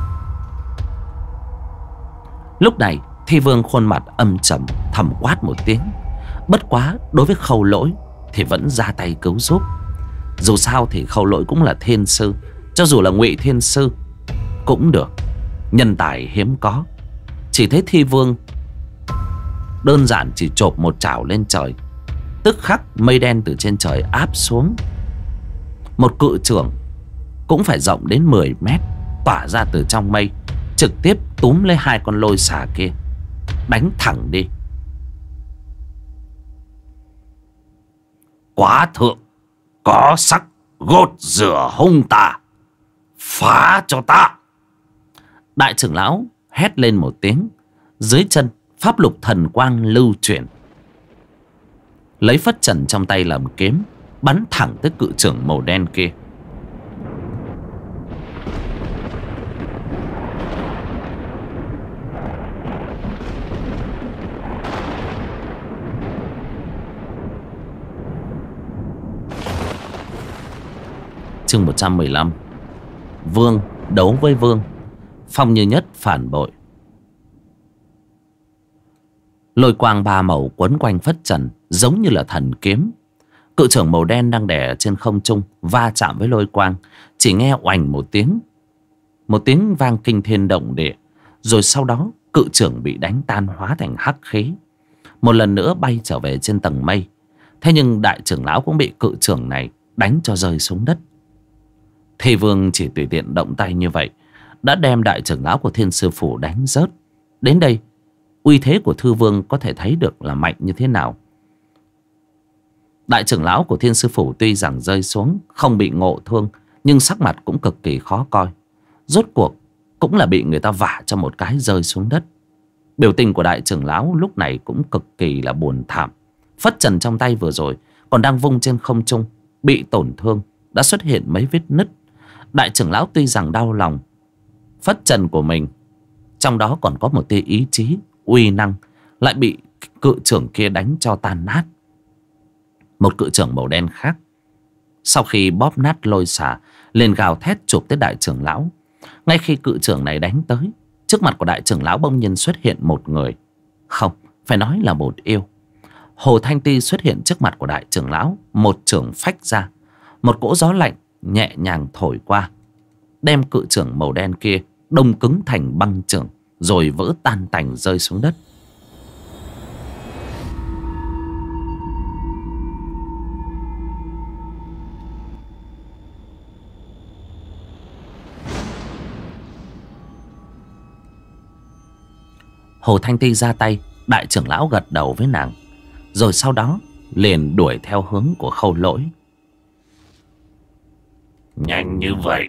Lúc này Thi Vương khuôn mặt âm trầm, thầm quát một tiếng. Bất quá đối với Khâu Lỗi thì vẫn ra tay cứu giúp. Dù sao thì Khâu Lỗi cũng là thiên sư, cho dù là ngụy thiên sư cũng được, nhân tài hiếm có. Chỉ thấy Thi Vương đơn giản chỉ chộp một chảo lên trời, tức khắc mây đen từ trên trời áp xuống. Một cự chưởng cũng phải rộng đến 10 mét tỏa ra từ trong mây, trực tiếp túm lấy hai con lôi xà kia, đánh thẳng đi. Quá thượng có sắc, gột rửa hung tà, phá cho ta. Đại trưởng lão hét lên một tiếng, dưới chân pháp lục thần quang lưu chuyển, lấy phất trần trong tay làm kiếm, bắn thẳng tới cự chưởng màu đen kia. Chương 115. Vương đấu với vương, Phong Như Nhất phản bội. Lôi quang ba màu quấn quanh phất trần giống như là thần kiếm. Cự chưởng màu đen đang đè trên không trung va chạm với lôi quang, chỉ nghe oành một tiếng vang kinh thiên động địa. Rồi sau đó cự chưởng bị đánh tan, hóa thành hắc khí, một lần nữa bay trở về trên tầng mây. Thế nhưng đại trưởng lão cũng bị cự chưởng này đánh cho rơi xuống đất. Thi Vương chỉ tùy tiện động tay như vậy đã đem đại trưởng lão của Thiên Sư Phủ đánh rớt. Đến đây uy thế của Thư Vương có thể thấy được là mạnh như thế nào. Đại trưởng lão của Thiên Sư Phủ tuy rằng rơi xuống không bị ngộ thương, nhưng sắc mặt cũng cực kỳ khó coi. Rốt cuộc cũng là bị người ta vả cho một cái rơi xuống đất. Biểu tình của đại trưởng lão lúc này cũng cực kỳ là buồn thảm. Phất trần trong tay vừa rồi còn đang vung trên không trung, bị tổn thương, đã xuất hiện mấy vết nứt. Đại trưởng lão tuy rằng đau lòng phất trần của mình, trong đó còn có một tia ý chí uy năng, lại bị cự chưởng kia đánh cho tan nát. Một cự chưởng màu đen khác sau khi bóp nát lôi xà liền gào thét chụp tới đại trưởng lão. Ngay khi cự chưởng này đánh tới, trước mặt của đại trưởng lão bỗng nhiên xuất hiện một người, không, phải nói là một yêu. Hồ Thanh Ti xuất hiện trước mặt của đại trưởng lão, một chưởng phách ra, một cỗ gió lạnh nhẹ nhàng thổi qua, đem cự chưởng màu đen kia đông cứng thành băng chưởng, rồi vỡ tan tành rơi xuống đất. Hồ Thanh Ti ra tay, đại trưởng lão gật đầu với nàng, rồi sau đó liền đuổi theo hướng của Khâu Lỗi. Nhanh như vậy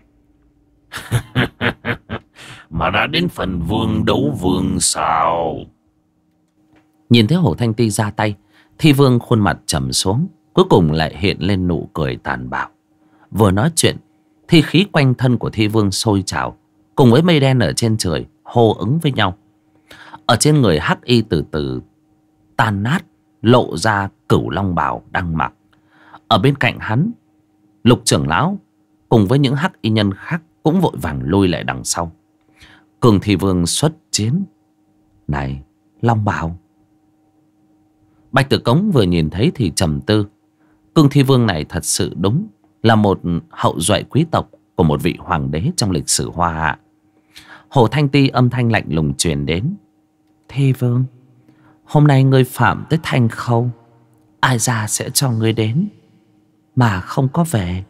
mà đã đến phần vương đấu vương sao? Nhìn thấy Hồ Thanh Ti ra tay, Thi Vương khuôn mặt trầm xuống, cuối cùng lại hiện lên nụ cười tàn bạo. Vừa nói chuyện, thi khí quanh thân của Thi Vương sôi trào, cùng với mây đen ở trên trời hô ứng với nhau. Ở trên người hắc y từ từ tan nát, lộ ra Cửu Long bào đang mặc. Ở bên cạnh hắn, Lục trưởng lão cùng với những hắc y nhân khác cũng vội vàng lùi lại đằng sau. Cường Thi Vương xuất chiến. Này, Long bào. Bạch Tử Cống vừa nhìn thấy thì trầm tư. Cường Thi Vương này thật sự đúng là một hậu duệ quý tộc của một vị hoàng đế trong lịch sử Hoa Hạ. Hồ Thanh Ti âm thanh lạnh lùng truyền đến. Thi Vương, hôm nay ngươi phạm tới Thanh Khâu, ai ra sẽ cho ngươi đến mà không có về.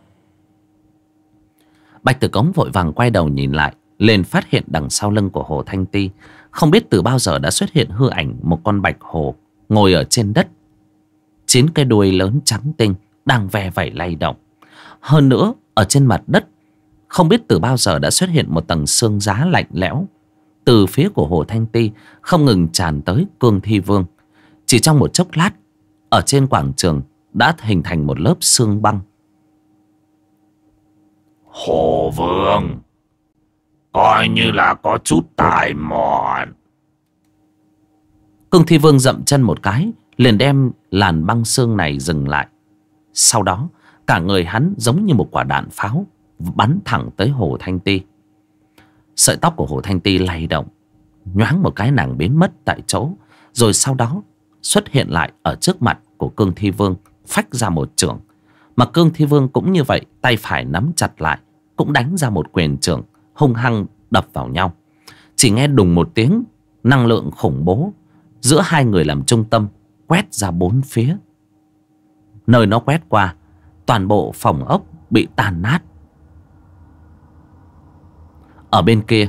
Bạch Tử Cống vội vàng quay đầu nhìn lại, liền phát hiện đằng sau lưng của Hồ Thanh Ti không biết từ bao giờ đã xuất hiện hư ảnh một con bạch hồ ngồi ở trên đất. 9 cái đuôi lớn trắng tinh đang ve vẩy lay động. Hơn nữa, ở trên mặt đất không biết từ bao giờ đã xuất hiện một tầng xương giá lạnh lẽo. Từ phía của Hồ Thanh Ti không ngừng tràn tới Cương Thi Vương. Chỉ trong một chốc lát, ở trên quảng trường đã hình thành một lớp xương băng. Hồ Vương coi như là có chút tài mọn. Cương Thi Vương dậm chân một cái, liền đem làn băng xương này dừng lại. Sau đó cả người hắn giống như một quả đạn pháo bắn thẳng tới Hồ Thanh Ti. Sợi tóc của Hồ Thanh Ti lay động, nhoáng một cái nàng biến mất tại chỗ, rồi sau đó xuất hiện lại ở trước mặt của Cương Thi Vương, phách ra một chưởng. Mà Cương Thi Vương cũng như vậy, tay phải nắm chặt lại, cũng đánh ra một quyền chưởng hung hăng đập vào nhau. Chỉ nghe đùng một tiếng, năng lượng khủng bố giữa hai người làm trung tâm quét ra bốn phía. Nơi nó quét qua, toàn bộ phòng ốc bị tàn nát. Ở bên kia,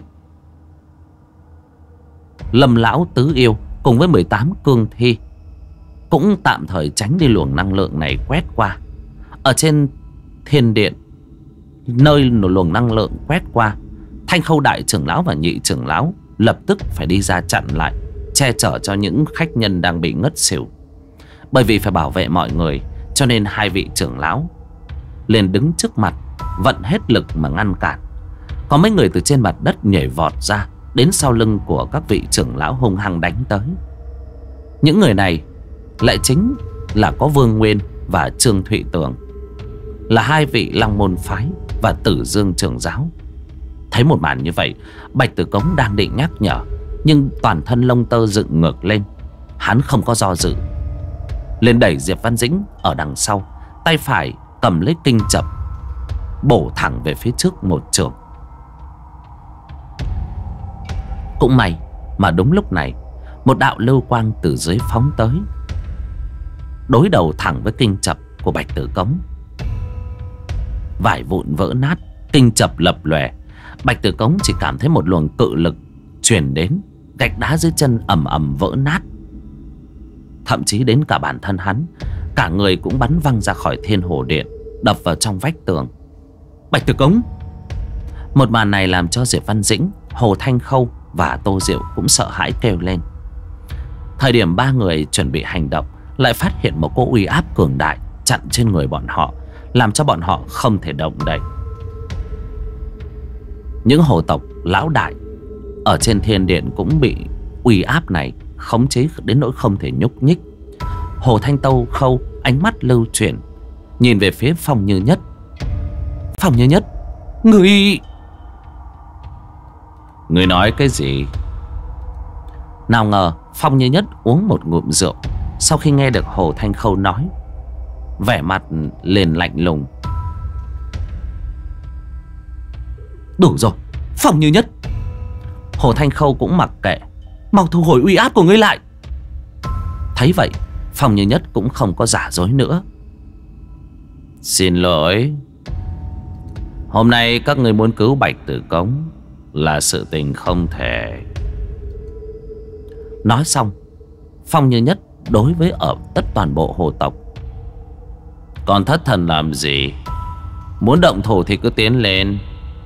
Lâm lão tứ yêu cùng với 18 cương thi cũng tạm thời tránh đi luồng năng lượng này quét qua. Ở trên thiên điện, nơi luồng năng lượng quét qua, Thanh Khâu đại trưởng lão và nhị trưởng lão lập tức phải đi ra chặn lại, che chở cho những khách nhân đang bị ngất xỉu. Bởi vì phải bảo vệ mọi người, cho nên hai vị trưởng lão liền đứng trước mặt, vận hết lực mà ngăn cản. Có mấy người từ trên mặt đất nhảy vọt ra, đến sau lưng của các vị trưởng lão hung hăng đánh tới. Những người này lại chính là có Vương Nguyên và Trương Thụy Tường, là hai vị Long Môn Phái và Tử Dương trưởng giáo. Thấy một màn như vậy, Bạch Tử Cống đang định nhắc nhở, nhưng toàn thân lông tơ dựng ngược lên. Hắn không có do dự, liền đẩy Diệp Văn Dĩnh ở đằng sau, tay phải cầm lấy kinh chập, bổ thẳng về phía trước một chưởng. Cũng may mà đúng lúc này, một đạo lưu quang từ dưới phóng tới, đối đầu thẳng với kinh chập của Bạch Tử Cống. Vải vụn vỡ nát, kinh chập lập lòe. Bạch Tử Cống chỉ cảm thấy một luồng cự lực truyền đến, gạch đá dưới chân ầm ầm vỡ nát. Thậm chí đến cả bản thân hắn, cả người cũng bắn văng ra khỏi Thiên Hồ Điện, đập vào trong vách tường. Bạch Tử Cống! Một màn này làm cho Diệp Văn Dĩnh, Hồ Thanh Khâu và Tô Diệu cũng sợ hãi kêu lên. Thời điểm ba người chuẩn bị hành động, lại phát hiện một cỗ uy áp cường đại chặn trên người bọn họ, làm cho bọn họ không thể động đậy. Những hồ tộc lão đại ở trên thiên điện cũng bị uy áp này khống chế đến nỗi không thể nhúc nhích. Hồ Thanh Tâu Khâu ánh mắt lưu chuyển, nhìn về phía Phong Như Nhất. Phong Như Nhất, Người nói cái gì? Nào ngờ Phong Như Nhất uống một ngụm rượu, sau khi nghe được Hồ Thanh Khâu nói, vẻ mặt liền lạnh lùng. Đủ rồi, Phong Như Nhất! Hồ Thanh Khâu cũng mặc kệ, mau thu hồi uy áp của ngươi lại. Thấy vậy, Phong Như Nhất cũng không có giả dối nữa. Xin lỗi, hôm nay các người muốn cứu Bạch Tử Cống là sự tình không thể. Nói xong, Phong Như Nhất đối với ở tất toàn bộ hồ tộc: còn thất thần làm gì? Muốn động thủ thì cứ tiến lên.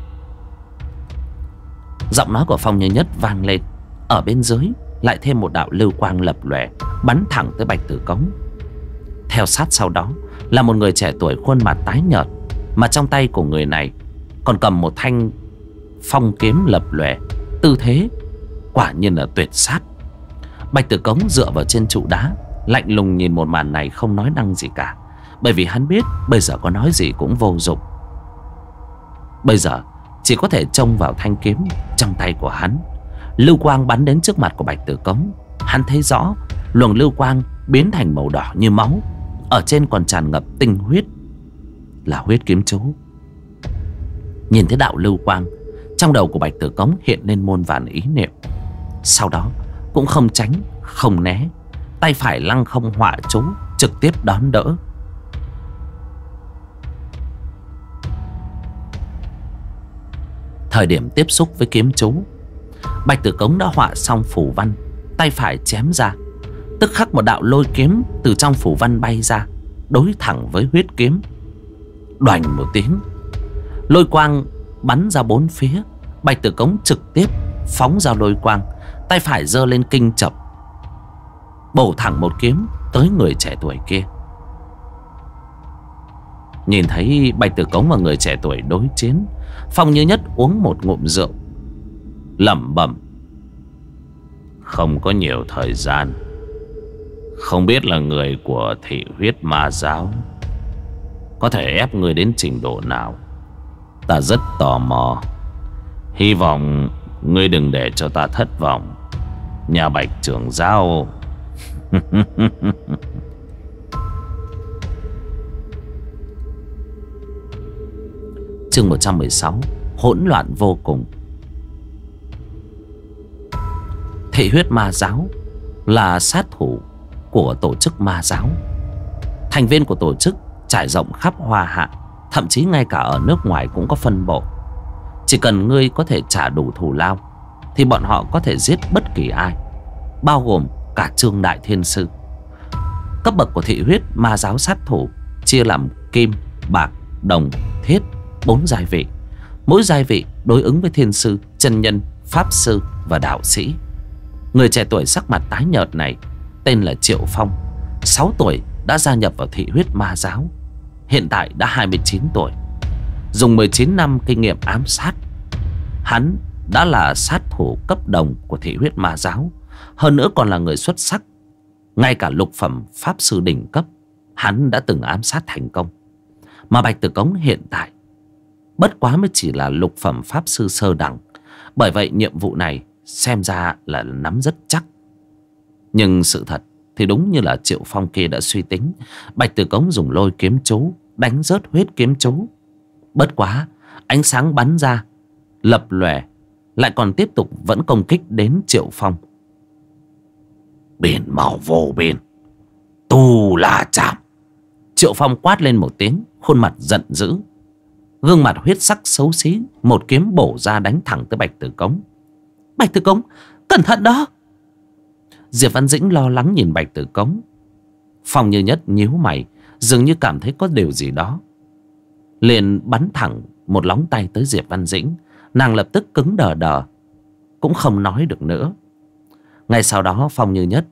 Giọng nói của Phong Như Nhất vang lên, ở bên dưới lại thêm một đạo lưu quang lập lòe, bắn thẳng tới Bạch Tử Cống. Theo sát sau đó là một người trẻ tuổi khuôn mặt tái nhợt, mà trong tay của người này còn cầm một thanh phong kiếm lập lòe, tư thế quả nhiên là tuyệt sát. Bạch Tử Cống dựa vào trên trụ đá, lạnh lùng nhìn một màn này, không nói năng gì cả, bởi vì hắn biết bây giờ có nói gì cũng vô dụng. Bây giờ chỉ có thể trông vào thanh kiếm trong tay của hắn. Lưu quang bắn đến trước mặt của Bạch Tử Cống. Hắn thấy rõ luồng lưu quang biến thành màu đỏ như máu, ở trên còn tràn ngập tinh huyết, là huyết kiếm chú. Nhìn thấy đạo lưu quang, trong đầu của Bạch Tử Cống hiện lên muôn vàn ý niệm. Sau đó cũng không tránh không né, tay phải lăng không họa chú, trực tiếp đón đỡ. Thời điểm tiếp xúc với kiếm chú, Bạch Tử Cống đã họa xong phù văn, tay phải chém ra, tức khắc một đạo lôi kiếm từ trong phù văn bay ra, đối thẳng với huyết kiếm. Đoành một tiếng, lôi quang bắn ra bốn phía. Bạch Tử Cống trực tiếp phóng ra lôi quang, tay phải giơ lên kinh chập, bổ thẳng một kiếm tới người trẻ tuổi kia. Nhìn thấy Bạch Tử Cống và người trẻ tuổi đối chiến, Phong Như Nhất uống một ngụm rượu, lẩm bẩm: không có nhiều thời gian. Không biết là người của Thị Huyết Ma Giáo có thể ép người đến trình độ nào. Ta rất tò mò. Hy vọng ngươi đừng để cho ta thất vọng, nhà Bạch trưởng giáo. Chương 116: hỗn loạn vô cùng. Thị Huyết Ma Giáo là sát thủ của tổ chức ma giáo. Thành viên của tổ chức trải rộng khắp Hoa Hạ, thậm chí ngay cả ở nước ngoài cũng có phân bộ. Chỉ cần ngươi có thể trả đủ thù lao thì bọn họ có thể giết bất kỳ ai, bao gồm cả Trương Đại Thiên Sư. Cấp bậc của Thị Huyết Ma Giáo sát thủ chia làm kim, bạc, đồng, thiết, 4 giai vị. Mỗi giai vị đối ứng với thiên sư, chân nhân, pháp sư và đạo sĩ. Người trẻ tuổi sắc mặt tái nhợt này tên là Triệu Phong, 6 tuổi đã gia nhập vào Thị Huyết Ma Giáo, hiện tại đã 29 tuổi. Dùng 19 năm kinh nghiệm ám sát, hắn đã là sát thủ cấp đồng của Thị Huyết Ma Giáo. Hơn nữa còn là người xuất sắc. Ngay cả lục phẩm pháp sư đỉnh cấp hắn đã từng ám sát thành công. Mà Bạch Tử Cống hiện tại bất quá mới chỉ là lục phẩm pháp sư sơ đẳng. Bởi vậy nhiệm vụ này xem ra là nắm rất chắc. Nhưng sự thật thì đúng như là Triệu Phong kia đã suy tính. Bạch Tử Cống dùng lôi kiếm chú đánh rớt huyết kiếm chú. Bất quá ánh sáng bắn ra lập lòe, lại còn tiếp tục vẫn công kích đến Triệu Phong. Biển màu vô biên, tu là chạm. Triệu Phong quát lên một tiếng, khuôn mặt giận dữ, gương mặt huyết sắc xấu xí, một kiếm bổ ra đánh thẳng tới Bạch Tử Cống. Bạch Tử Cống, cẩn thận đó! Diệp Văn Dĩnh lo lắng nhìn Bạch Tử Cống. Phong Như Nhất nhíu mày, dường như cảm thấy có điều gì đó, liền bắn thẳng một lóng tay tới Diệp Văn Dĩnh. Nàng lập tức cứng đờ đờ, cũng không nói được nữa. Ngay sau đó Phong Như Nhất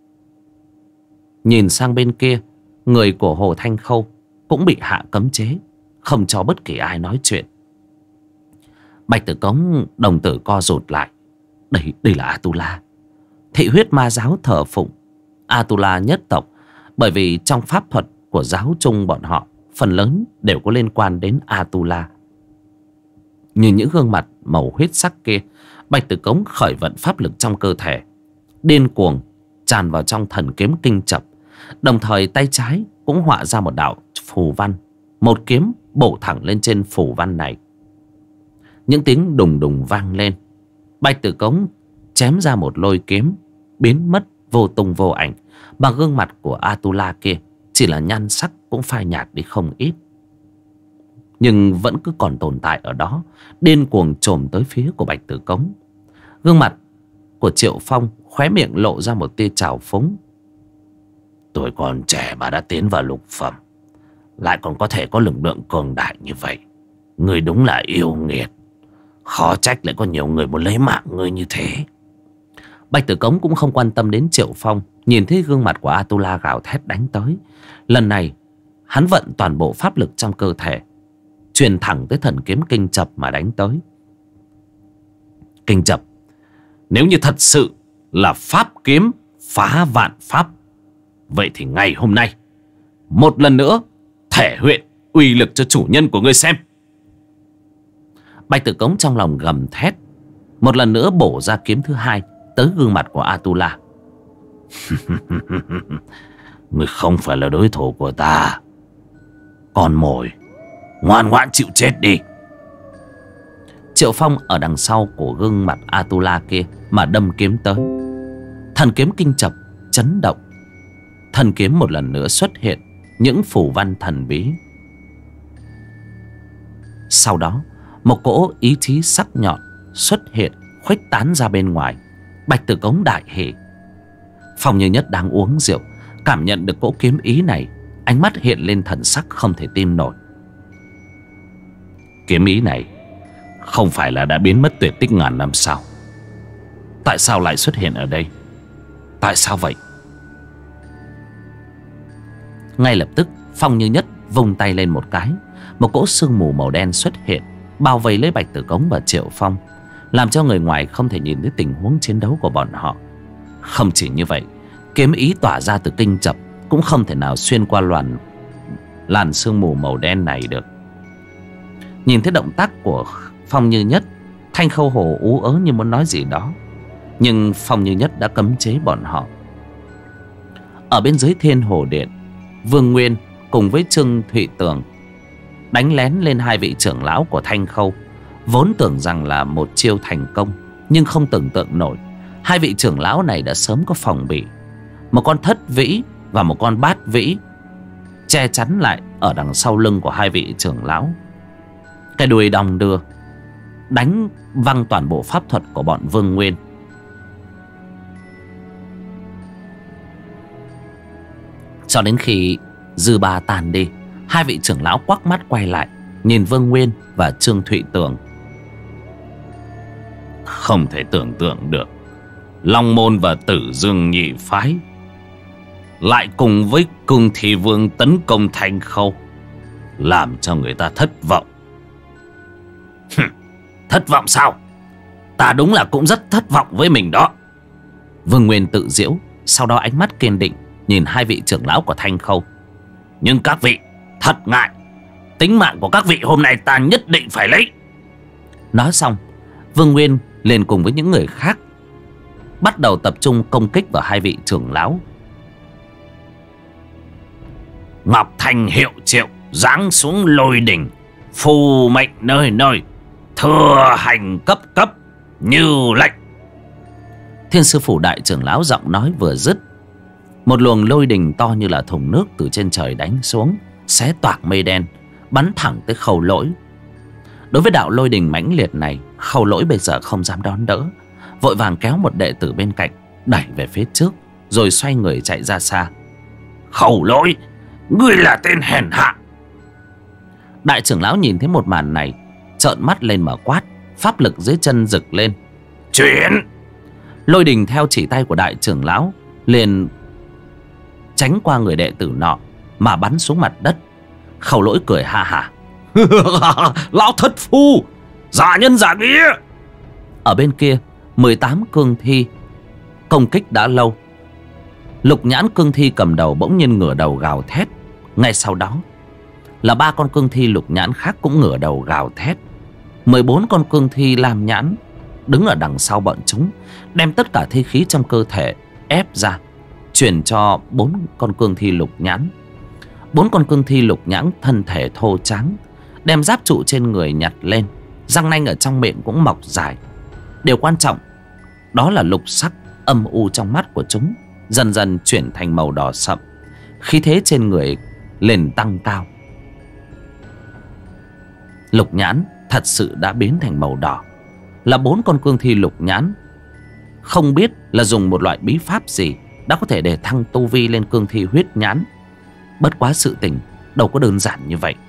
nhìn sang bên kia, người của Hồ Thanh Khâu cũng bị hạ cấm chế, không cho bất kỳ ai nói chuyện. Bạch Tử Cống đồng tử co rụt lại. Đây là Atula. Thị Huyết Ma Giáo thờ phụng Atula nhất tộc, bởi vì trong pháp thuật của giáo chung bọn họ phần lớn đều có liên quan đến Atula. Nhìn những gương mặt màu huyết sắc kia, Bạch Tử Cống khởi vận pháp lực trong cơ thể, điên cuồng tràn vào trong thần kiếm kinh chập. Đồng thời tay trái cũng họa ra một đạo phù văn, một kiếm bổ thẳng lên trên phù văn này. Những tiếng đùng đùng vang lên. Bạch Tử Cống chém ra một lôi kiếm, biến mất vô tung vô ảnh. Mà gương mặt của Atula kia chỉ là nhan sắc cũng phai nhạt đi không ít, nhưng vẫn cứ còn tồn tại ở đó, điên cuồng chồm tới phía của Bạch Tử Cống. Gương mặt của Triệu Phong khóe miệng lộ ra một tia trào phúng. Tuổi còn trẻ mà đã tiến vào lục phẩm, lại còn có thể có lực lượng cường đại như vậy. Người đúng là yêu nghiệt. Khó trách lại có nhiều người muốn lấy mạng người như thế. Bạch Tử Cống cũng không quan tâm đến Triệu Phong. Nhìn thấy gương mặt của Atula gào thét đánh tới, lần này hắn vận toàn bộ pháp lực trong cơ thể, truyền thẳng tới thần kiếm kinh chập mà đánh tới. Kinh chập, nếu như thật sự là pháp kiếm phá vạn pháp, vậy thì ngày hôm nay một lần nữa thể hiện uy lực cho chủ nhân của ngươi xem. Bạch Tử Cống trong lòng gầm thét, một lần nữa bổ ra kiếm thứ hai tới gương mặt của Atula. Ngươi không phải là đối thủ của ta, con mồi, ngoan ngoãn chịu chết đi. Triệu Phong ở đằng sau của gương mặt Atula kia mà đâm kiếm tới. Thần kiếm kinh chập chấn động, thần kiếm một lần nữa xuất hiện những phù văn thần bí. Sau đó một cỗ ý chí sắc nhọn xuất hiện, khuếch tán ra bên ngoài. Bạch Tử Cống đại hỉ. Phong Như Nhất đang uống rượu, cảm nhận được cỗ kiếm ý này, ánh mắt hiện lên thần sắc không thể tin nổi. kiếm ý này không phải là đã biến mất tuyệt tích ngàn năm sao? Tại sao lại xuất hiện ở đây? Tại sao vậy? Ngay lập tức Phong Như Nhất vung tay lên một cái, một cỗ sương mù màu đen xuất hiện, bao vây lấy Bạch Tử Cống và Triệu Phong, làm cho người ngoài không thể nhìn thấy tình huống chiến đấu của bọn họ. Không chỉ như vậy, kiếm ý tỏa ra từ kinh chập cũng không thể nào xuyên qua làn sương mù màu đen này được. Nhìn thấy động tác của Phong Như Nhất, Thanh Khâu Hồ ú ớ như muốn nói gì đó, nhưng Phong Như Nhất đã cấm chế bọn họ. Ở bên dưới Thiên Hồ Điện, Vương Nguyên cùng với Trương Thụy Tường đánh lén lên hai vị trưởng lão của Thanh Khâu. Vốn tưởng rằng là một chiêu thành công, nhưng không tưởng tượng nổi hai vị trưởng lão này đã sớm có phòng bị. Một con Thất Vĩ và một con Bát Vĩ che chắn lại ở đằng sau lưng của hai vị trưởng lão. Cái đuôi đong đưa đánh văng toàn bộ pháp thuật của bọn Vương Nguyên. Cho đến khi dư ba tàn đi, hai vị trưởng lão quắc mắt quay lại nhìn Vương Nguyên và Trương Thụy Tường. Không thể tưởng tượng được Long Môn và Tử Dương nhị phái lại cùng với Cương Thi Vương tấn công Thanh Khâu, làm cho người ta thất vọng. Thất vọng sao? Ta đúng là cũng rất thất vọng với mình đó. Vương Nguyên tự giễu, sau đó ánh mắt kiên định nhìn hai vị trưởng lão của Thanh Khâu. Nhưng các vị, thật ngại, tính mạng của các vị hôm nay ta nhất định phải lấy. Nói xong, Vương Nguyên liền cùng với những người khác bắt đầu tập trung công kích vào hai vị trưởng lão. Ngọc Thành hiệu triệu giáng xuống lôi đình, phù mệnh nơi nơi, thừa hành cấp cấp như lệnh. Thiên Sư Phủ đại trưởng lão giọng nói vừa dứt, một luồng lôi đình to như là thùng nước từ trên trời đánh xuống, xé toạc mây đen, bắn thẳng tới Khâu Lỗi. Đối với đạo lôi đình mãnh liệt này, Khâu Lỗi bây giờ không dám đón đỡ, vội vàng kéo một đệ tử bên cạnh đẩy về phía trước, rồi xoay người chạy ra xa. Khâu Lỗi, ngươi là tên hèn hạ! Đại trưởng lão nhìn thấy một màn này, trợn mắt lên mà quát, pháp lực dưới chân rực lên. Chuyển! Lôi đình theo chỉ tay của đại trưởng lão liền tránh qua người đệ tử nọ mà bắn xuống mặt đất. Khâu Lỗi cười ha hả. Lão thất phu, giả nhân giả nghĩa! Ở bên kia, 18 cương thi công kích đã lâu. Lục nhãn cương thi cầm đầu bỗng nhiên ngửa đầu gào thét. Ngay sau đó là 3 con cương thi lục nhãn khác cũng ngửa đầu gào thét. 14 con cương thi lam nhãn đứng ở đằng sau bọn chúng, đem tất cả thi khí trong cơ thể ép ra, chuyển cho 4 con cương thi lục nhãn. 4 con cương thi lục nhãn thân thể thô trắng, đem giáp trụ trên người nhặt lên, răng nanh ở trong miệng cũng mọc dài. Điều quan trọng đó là lục sắc âm u trong mắt của chúng dần dần chuyển thành màu đỏ sậm, khí thế trên người liền tăng cao. Lục nhãn thật sự đã biến thành màu đỏ. Là 4 con cương thi lục nhãn, không biết là dùng một loại bí pháp gì đã có thể để thăng tu vi lên cương thi huyết nhãn. Bất quá sự tình đâu có đơn giản như vậy.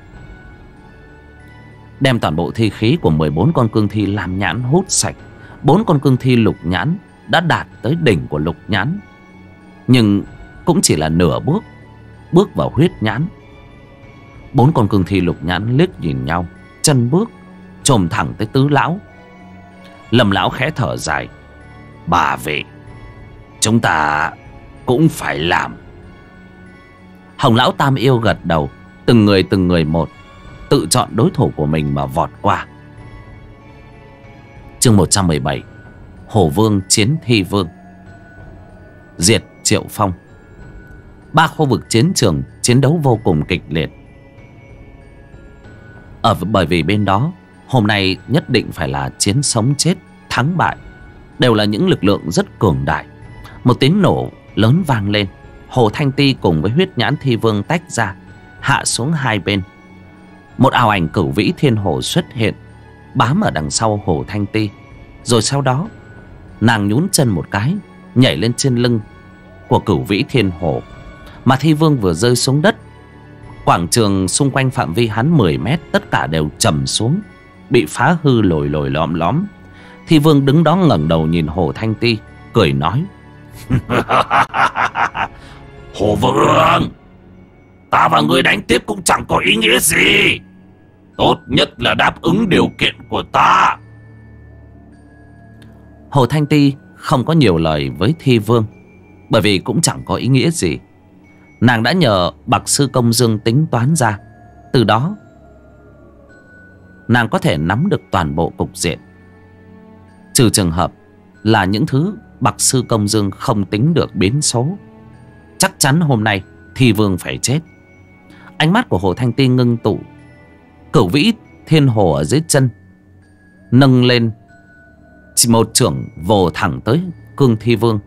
Đem toàn bộ thi khí của 14 con cương thi lam nhãn hút sạch, 4 con cương thi lục nhãn đã đạt tới đỉnh của lục nhãn, nhưng cũng chỉ là nửa bước vào huyết nhãn. 4 con cương thi lục nhãn liếc nhìn nhau, chân bước chồm thẳng tới tứ lão. Lâm lão khẽ thở dài. Bà vị, chúng ta cũng phải làm. Hồng lão tam yêu gật đầu, từng người một tự chọn đối thủ của mình mà vọt qua. Chương 117: Hổ Vương chiến Thi Vương. Diệt Triệu Phong. 3 khu vực chiến trường chiến đấu vô cùng kịch liệt. Bởi vì bên đó hôm nay nhất định phải là chiến sống chết, thắng bại đều là những lực lượng rất cường đại. Một tiếng nổ lớn vang lên, Hồ Thanh Ti cùng với huyết nhãn thi vương tách ra, hạ xuống hai bên. Một ảo ảnh cửu vĩ thiên hồ xuất hiện, bám ở đằng sau Hồ Thanh Ti. Rồi sau đó nàng nhún chân một cái, nhảy lên trên lưng của cửu vĩ thiên hồ. Mà thi vương vừa rơi xuống đất, Quảng trường xung quanh phạm vi hắn 10 mét tất cả đều trầm xuống, bị phá hư lồi lồi lõm lõm. Thi Vương đứng đó ngẩng đầu nhìn Hồ Thanh Ti, cười nói: Hồ Vương, ta và ngươi đánh tiếp cũng chẳng có ý nghĩa gì. Tốt nhất là đáp ứng điều kiện của ta. Hồ Thanh Ti không có nhiều lời với Thi Vương, bởi vì cũng chẳng có ý nghĩa gì. Nàng đã nhờ Bạc Sư Công Dương tính toán ra, từ đó nàng có thể nắm được toàn bộ cục diện. Trừ trường hợp là những thứ Bạc Sư Công Dương không tính được biến số. Chắc chắn hôm nay Thi Vương phải chết. Ánh mắt của Hồ Thanh Ti ngưng tụ, Cửu Vĩ Thiên Hồ ở dưới chân nâng lên, chỉ một chưởng vồ thẳng tới Cương Thi Vương.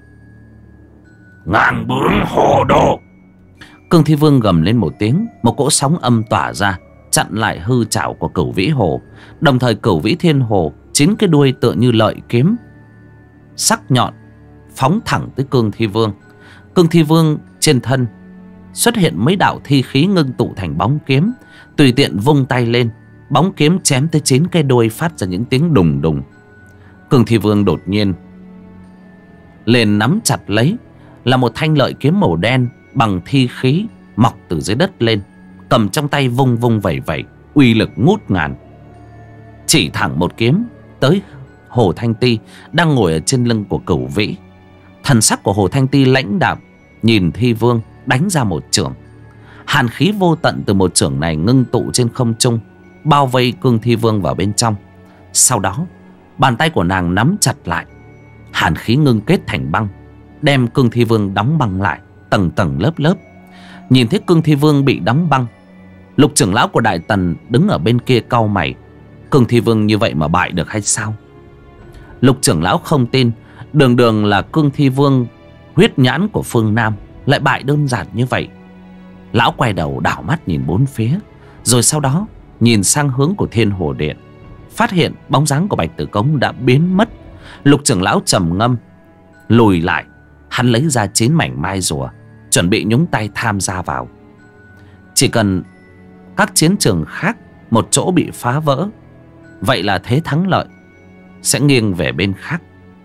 Ngang bướng hồ đồ! Cương Thi Vương gầm lên một tiếng, một cỗ sóng âm tỏa ra chặn lại hư trảo của Cửu Vĩ Hồ. Đồng thời Cửu Vĩ Thiên Hồ 9 cái đuôi tựa như lợi kiếm sắc nhọn phóng thẳng tới Cương Thi Vương. Cương Thi Vương trên thân xuất hiện mấy đạo thi khí ngưng tụ thành bóng kiếm, tùy tiện vung tay lên, bóng kiếm chém tới 9 cái đuôi phát ra những tiếng đùng đùng. Cương Thi Vương đột nhiên liền nắm chặt lấy là một thanh lợi kiếm màu đen bằng thi khí mọc từ dưới đất lên, cầm trong tay vung vung vẩy vẩy, uy lực ngút ngàn, chỉ thẳng một kiếm tới Hồ Thanh Ti đang ngồi ở trên lưng của Cửu Vĩ. Thần sắc của Hồ Thanh Ti lãnh đạm nhìn Thi Vương đánh ra một chưởng. Hàn khí vô tận từ một chưởng này ngưng tụ trên không trung, bao vây Cương Thi Vương vào bên trong. Sau đó bàn tay của nàng nắm chặt lại, hàn khí ngưng kết thành băng, đem Cương Thi Vương đóng băng lại tầng tầng lớp lớp. Nhìn thấy Cương Thi Vương bị đóng băng, Lục trưởng lão của Đại Tần đứng ở bên kia cau mày. Cương Thi Vương như vậy mà bại được hay sao? Lục trưởng lão không tin, đường đường là Cương Thi Vương huyết nhãn của phương Nam lại bại đơn giản như vậy. Lão quay đầu đảo mắt nhìn bốn phía, rồi sau đó nhìn sang hướng của Thiên Hồ Điện, phát hiện bóng dáng của Bạch Tử Cống đã biến mất. Lục trưởng lão trầm ngâm lùi lại, hắn lấy ra 9 mảnh mai rùa, chuẩn bị nhúng tay tham gia vào. Chỉ cần các chiến trường khác một chỗ bị phá vỡ, vậy là thế thắng lợi sẽ nghiêng về bên khác.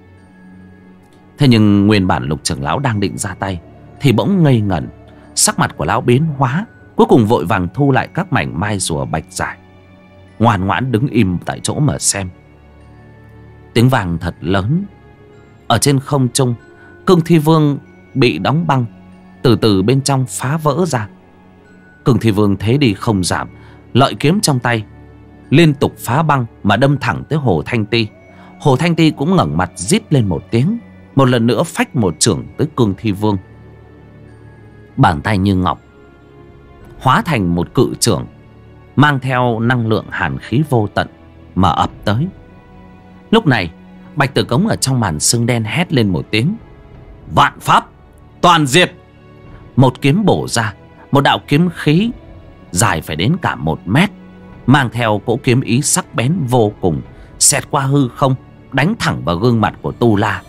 Thế nhưng nguyên bản Lục trưởng lão đang định ra tay thì bỗng ngây ngẩn, sắc mặt của lão biến hóa, cuối cùng vội vàng thu lại các mảnh mai rùa bạch giải, ngoan ngoãn đứng im tại chỗ mà xem. Tiếng vàng thật lớn ở trên không trung, Cương Thi Vương bị đóng băng từ từ bên trong phá vỡ ra. Cương Thi Vương thế đi không giảm, lợi kiếm trong tay liên tục phá băng mà đâm thẳng tới Hồ Thanh Ti. Hồ Thanh Ti cũng ngẩng mặt rít lên một tiếng, một lần nữa phách một chưởng tới Cương Thi Vương. Bàn tay như ngọc hóa thành một cự chưởng, mang theo năng lượng hàn khí vô tận mà ập tới. Lúc này Bạch Tử Cống ở trong màn sương đen hét lên một tiếng: Vạn pháp toàn diệt! Một kiếm bổ ra, một đạo kiếm khí dài phải đến cả 1 mét, mang theo cỗ kiếm ý sắc bén vô cùng, xẹt qua hư không, đánh thẳng vào gương mặt của Tu La.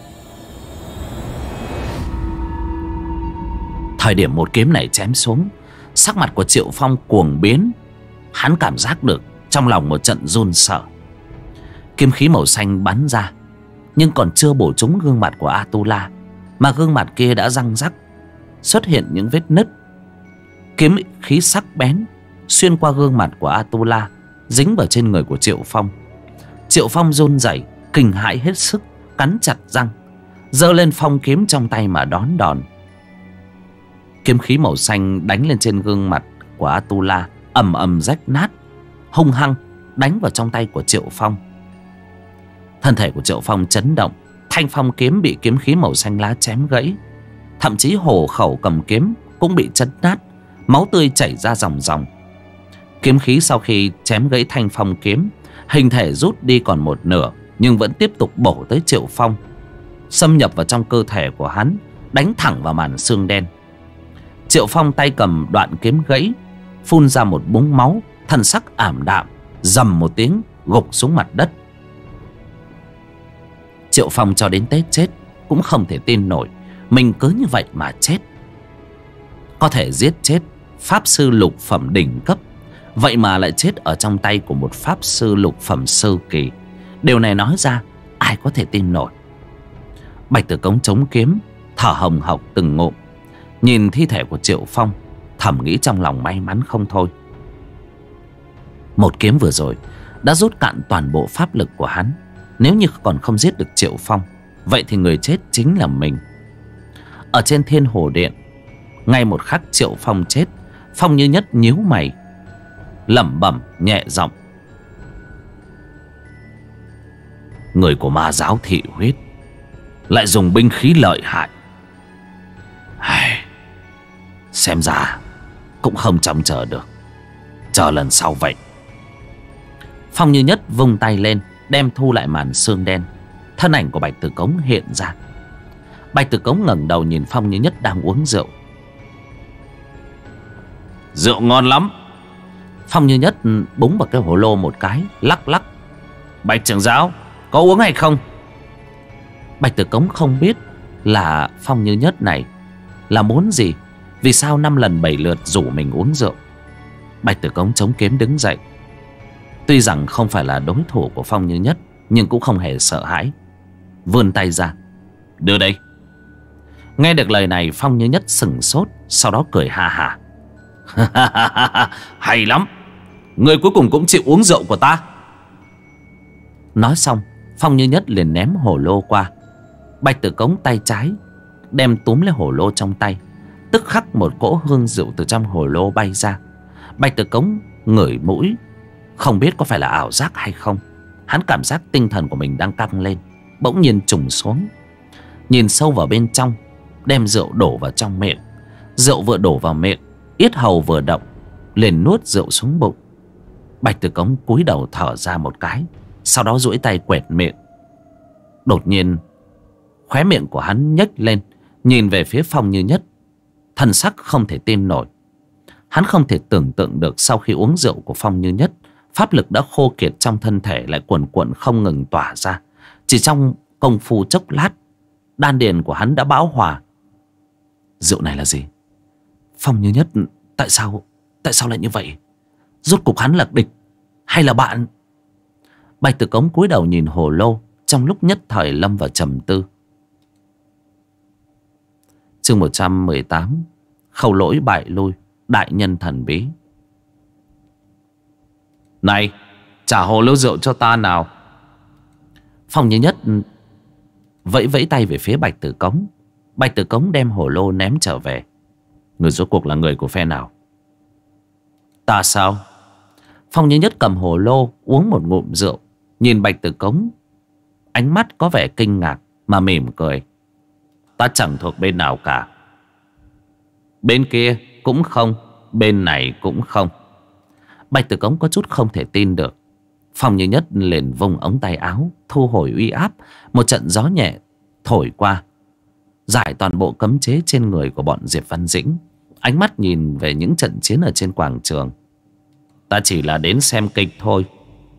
Thời điểm một kiếm này chém xuống, sắc mặt của Triệu Phong cuồng biến. Hắn cảm giác được trong lòng một trận run sợ. Kiếm khí màu xanh bắn ra, nhưng còn chưa bổ trúng gương mặt của Atula, mà gương mặt kia đã răng rắc, xuất hiện những vết nứt. Kiếm khí sắc bén xuyên qua gương mặt của Atula, dính vào trên người của Triệu Phong. Triệu Phong run rẩy, kinh hãi hết sức, cắn chặt răng, giơ lên phong kiếm trong tay mà đón đòn. Kiếm khí màu xanh đánh lên trên gương mặt của Atula, ầm ầm rách nát, hung hăng đánh vào trong tay của Triệu Phong. Thân thể của Triệu Phong chấn động, thanh phong kiếm bị kiếm khí màu xanh lá chém gãy, thậm chí hổ khẩu cầm kiếm cũng bị chấn nát, máu tươi chảy ra ròng ròng. Kiếm khí sau khi chém gãy thanh phong kiếm, hình thể rút đi còn một nửa, nhưng vẫn tiếp tục bổ tới Triệu Phong, xâm nhập vào trong cơ thể của hắn, đánh thẳng vào màn xương đen. Triệu Phong tay cầm đoạn kiếm gãy, phun ra một búng máu, thần sắc ảm đạm, rầm một tiếng gục xuống mặt đất. Triệu Phong cho đến Tết chết cũng không thể tin nổi mình cứ như vậy mà chết. Có thể giết chết pháp sư lục phẩm đỉnh cấp, vậy mà lại chết ở trong tay của một pháp sư lục phẩm sơ kỳ. Điều này nói ra ai có thể tin nổi. Bạch Tử Cống chống kiếm, thở hồng hộc từng ngụm, nhìn thi thể của Triệu Phong, thầm nghĩ trong lòng may mắn không thôi. Một kiếm vừa rồi đã rút cạn toàn bộ pháp lực của hắn. Nếu như còn không giết được Triệu Phong, vậy thì người chết chính là mình. Ở trên Thiên Hồ Điện, ngay một khắc Triệu Phong chết, Phong Như Nhất nhíu mày, lẩm bẩm nhẹ giọng: người của ma giáo Thị Huyết lại dùng binh khí lợi hại, xem ra cũng không trông chờ được, chờ lần sau vậy. Phong Như Nhất vung tay lên, đem thu lại màn sương đen. Thân ảnh của Bạch Tử Cống hiện ra. Bạch Tử Cống ngẩng đầu nhìn Phong Như Nhất đang uống rượu. Rượu ngon lắm. Phong Như Nhất búng vào cái hồ lô một cái, lắc lắc. Bạch trưởng giáo, có uống hay không? Bạch Tử Cống không biết là Phong Như Nhất này là muốn gì, vì sao 5 lần 7 lượt rủ mình uống rượu. Bạch Tử Cống chống kiếm đứng dậy. Tuy rằng không phải là đối thủ của Phong Như Nhất, nhưng cũng không hề sợ hãi, vươn tay ra: đưa đây. Nghe được lời này, Phong Như Nhất sửng sốt, sau đó cười ha hả. Hay lắm, người cuối cùng cũng chịu uống rượu của ta. Nói xong, Phong Như Nhất liền ném hồ lô qua. Bạch Tử Cống tay trái đem túm lấy hồ lô trong tay. Tức khắc một cỗ hương rượu từ trong hồ lô bay ra. Bạch Tử Cống ngửi mũi, không biết có phải là ảo giác hay không. Hắn cảm giác tinh thần của mình đang căng lên, bỗng nhiên trùng xuống, nhìn sâu vào bên trong, đem rượu đổ vào trong miệng. Rượu vừa đổ vào miệng, yết hầu vừa động, liền nuốt rượu xuống bụng. Bạch Tử Cống cúi đầu thở ra một cái, sau đó duỗi tay quẹt miệng. Đột nhiên khóe miệng của hắn nhếch lên, nhìn về phía Phong Như Nhất, thần sắc không thể tin nổi. Hắn không thể tưởng tượng được sau khi uống rượu của Phong Như Nhất, pháp lực đã khô kiệt trong thân thể lại cuồn cuộn không ngừng tỏa ra. Chỉ trong công phu chốc lát, đan điền của hắn đã bão hòa. Rượu này là gì? Phong Như Nhất tại sao lại như vậy? Rốt cuộc hắn là địch hay là bạn? Bạch Tử Cống cúi đầu nhìn hồ lô, trong lúc nhất thời lâm vào trầm tư. Chương 118: Khâu Lỗi bại lui, đại nhân thần bí. Này, trả hồ lô rượu cho ta nào. Phong Như Nhất vẫy vẫy tay về phía Bạch Tử Cống. Bạch Tử Cống đem hồ lô ném trở về. Người rốt cuộc là người của phe nào? Ta sao? Phong Như Nhất cầm hồ lô uống một ngụm rượu, nhìn Bạch Tử Cống, ánh mắt có vẻ kinh ngạc mà mỉm cười. Ta chẳng thuộc bên nào cả. Bên kia cũng không, bên này cũng không. Bạch Tử Cống có chút không thể tin được. Phong Như Nhất liền vung ống tay áo, thu hồi uy áp. Một trận gió nhẹ thổi qua, giải toàn bộ cấm chế trên người của bọn Diệp Văn Dĩnh. Ánh mắt nhìn về những trận chiến ở trên quảng trường. Ta chỉ là đến xem kịch thôi.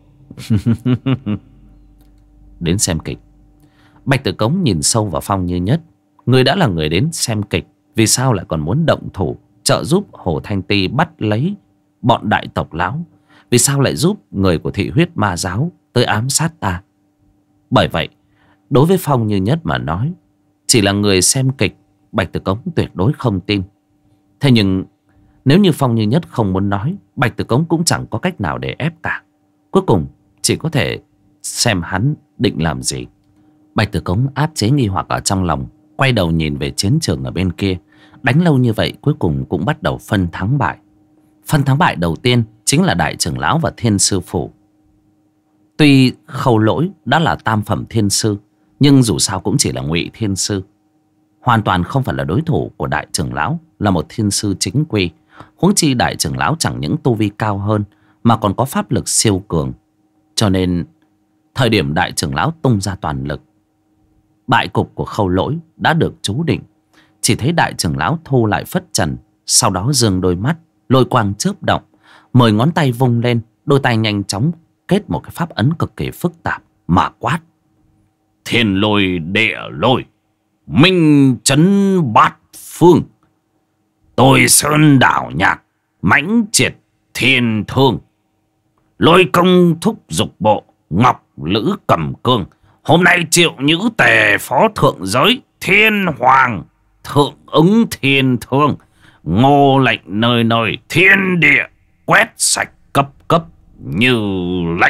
Đến xem kịch? Bạch Tử Cống nhìn sâu vào Phong Như Nhất. Người đã là người đến xem kịch, vì sao lại còn muốn động thủ trợ giúp Hồ Thanh Ti bắt lấy bọn đại tộc lão? Vì sao lại giúp người của Thị Huyết ma giáo tới ám sát ta? Bởi vậy, đối với Phong Như Nhất mà nói, chỉ là người xem kịch, Bạch Tử Cống tuyệt đối không tin. Thế nhưng nếu như Phong Như Nhất không muốn nói, Bạch Tử Cống cũng chẳng có cách nào để ép cả. Cuối cùng chỉ có thể xem hắn định làm gì. Bạch Tử Cống áp chế nghi hoặc ở trong lòng, quay đầu nhìn về chiến trường ở bên kia. Đánh lâu như vậy, cuối cùng cũng bắt đầu phân thắng bại. Phân thắng bại đầu tiên chính là Đại trưởng lão và Thiên sư phủ. Tuy Khâu Lỗi đã là tam phẩm thiên sư, nhưng dù sao cũng chỉ là ngụy thiên sư, hoàn toàn không phải là đối thủ của Đại trưởng lão, là một thiên sư chính quy. Huống chi Đại trưởng lão chẳng những tu vi cao hơn, mà còn có pháp lực siêu cường. Cho nên thời điểm Đại trưởng lão tung ra toàn lực, bại cục của Khâu Lỗi đã được chú định. Chỉ thấy Đại trưởng lão thu lại phất trần, sau đó giương đôi mắt, lôi quang chớp động, 10 ngón tay vung lên, đôi tay nhanh chóng kết một cái pháp ấn cực kỳ phức tạp mà quát: Thiên lôi địa lôi, minh chấn bát phương, tôi sơn đảo nhạc, mãnh triệt thiên thương. Lôi công thúc dục bộ, ngọc lữ cầm cương. Hôm nay triệu nhữ tề phó thượng giới, thiên hoàng thượng ứng thiên thương. Ngô lệnh nơi nơi, thiên địa quét sạch cấp cấp như lệnh.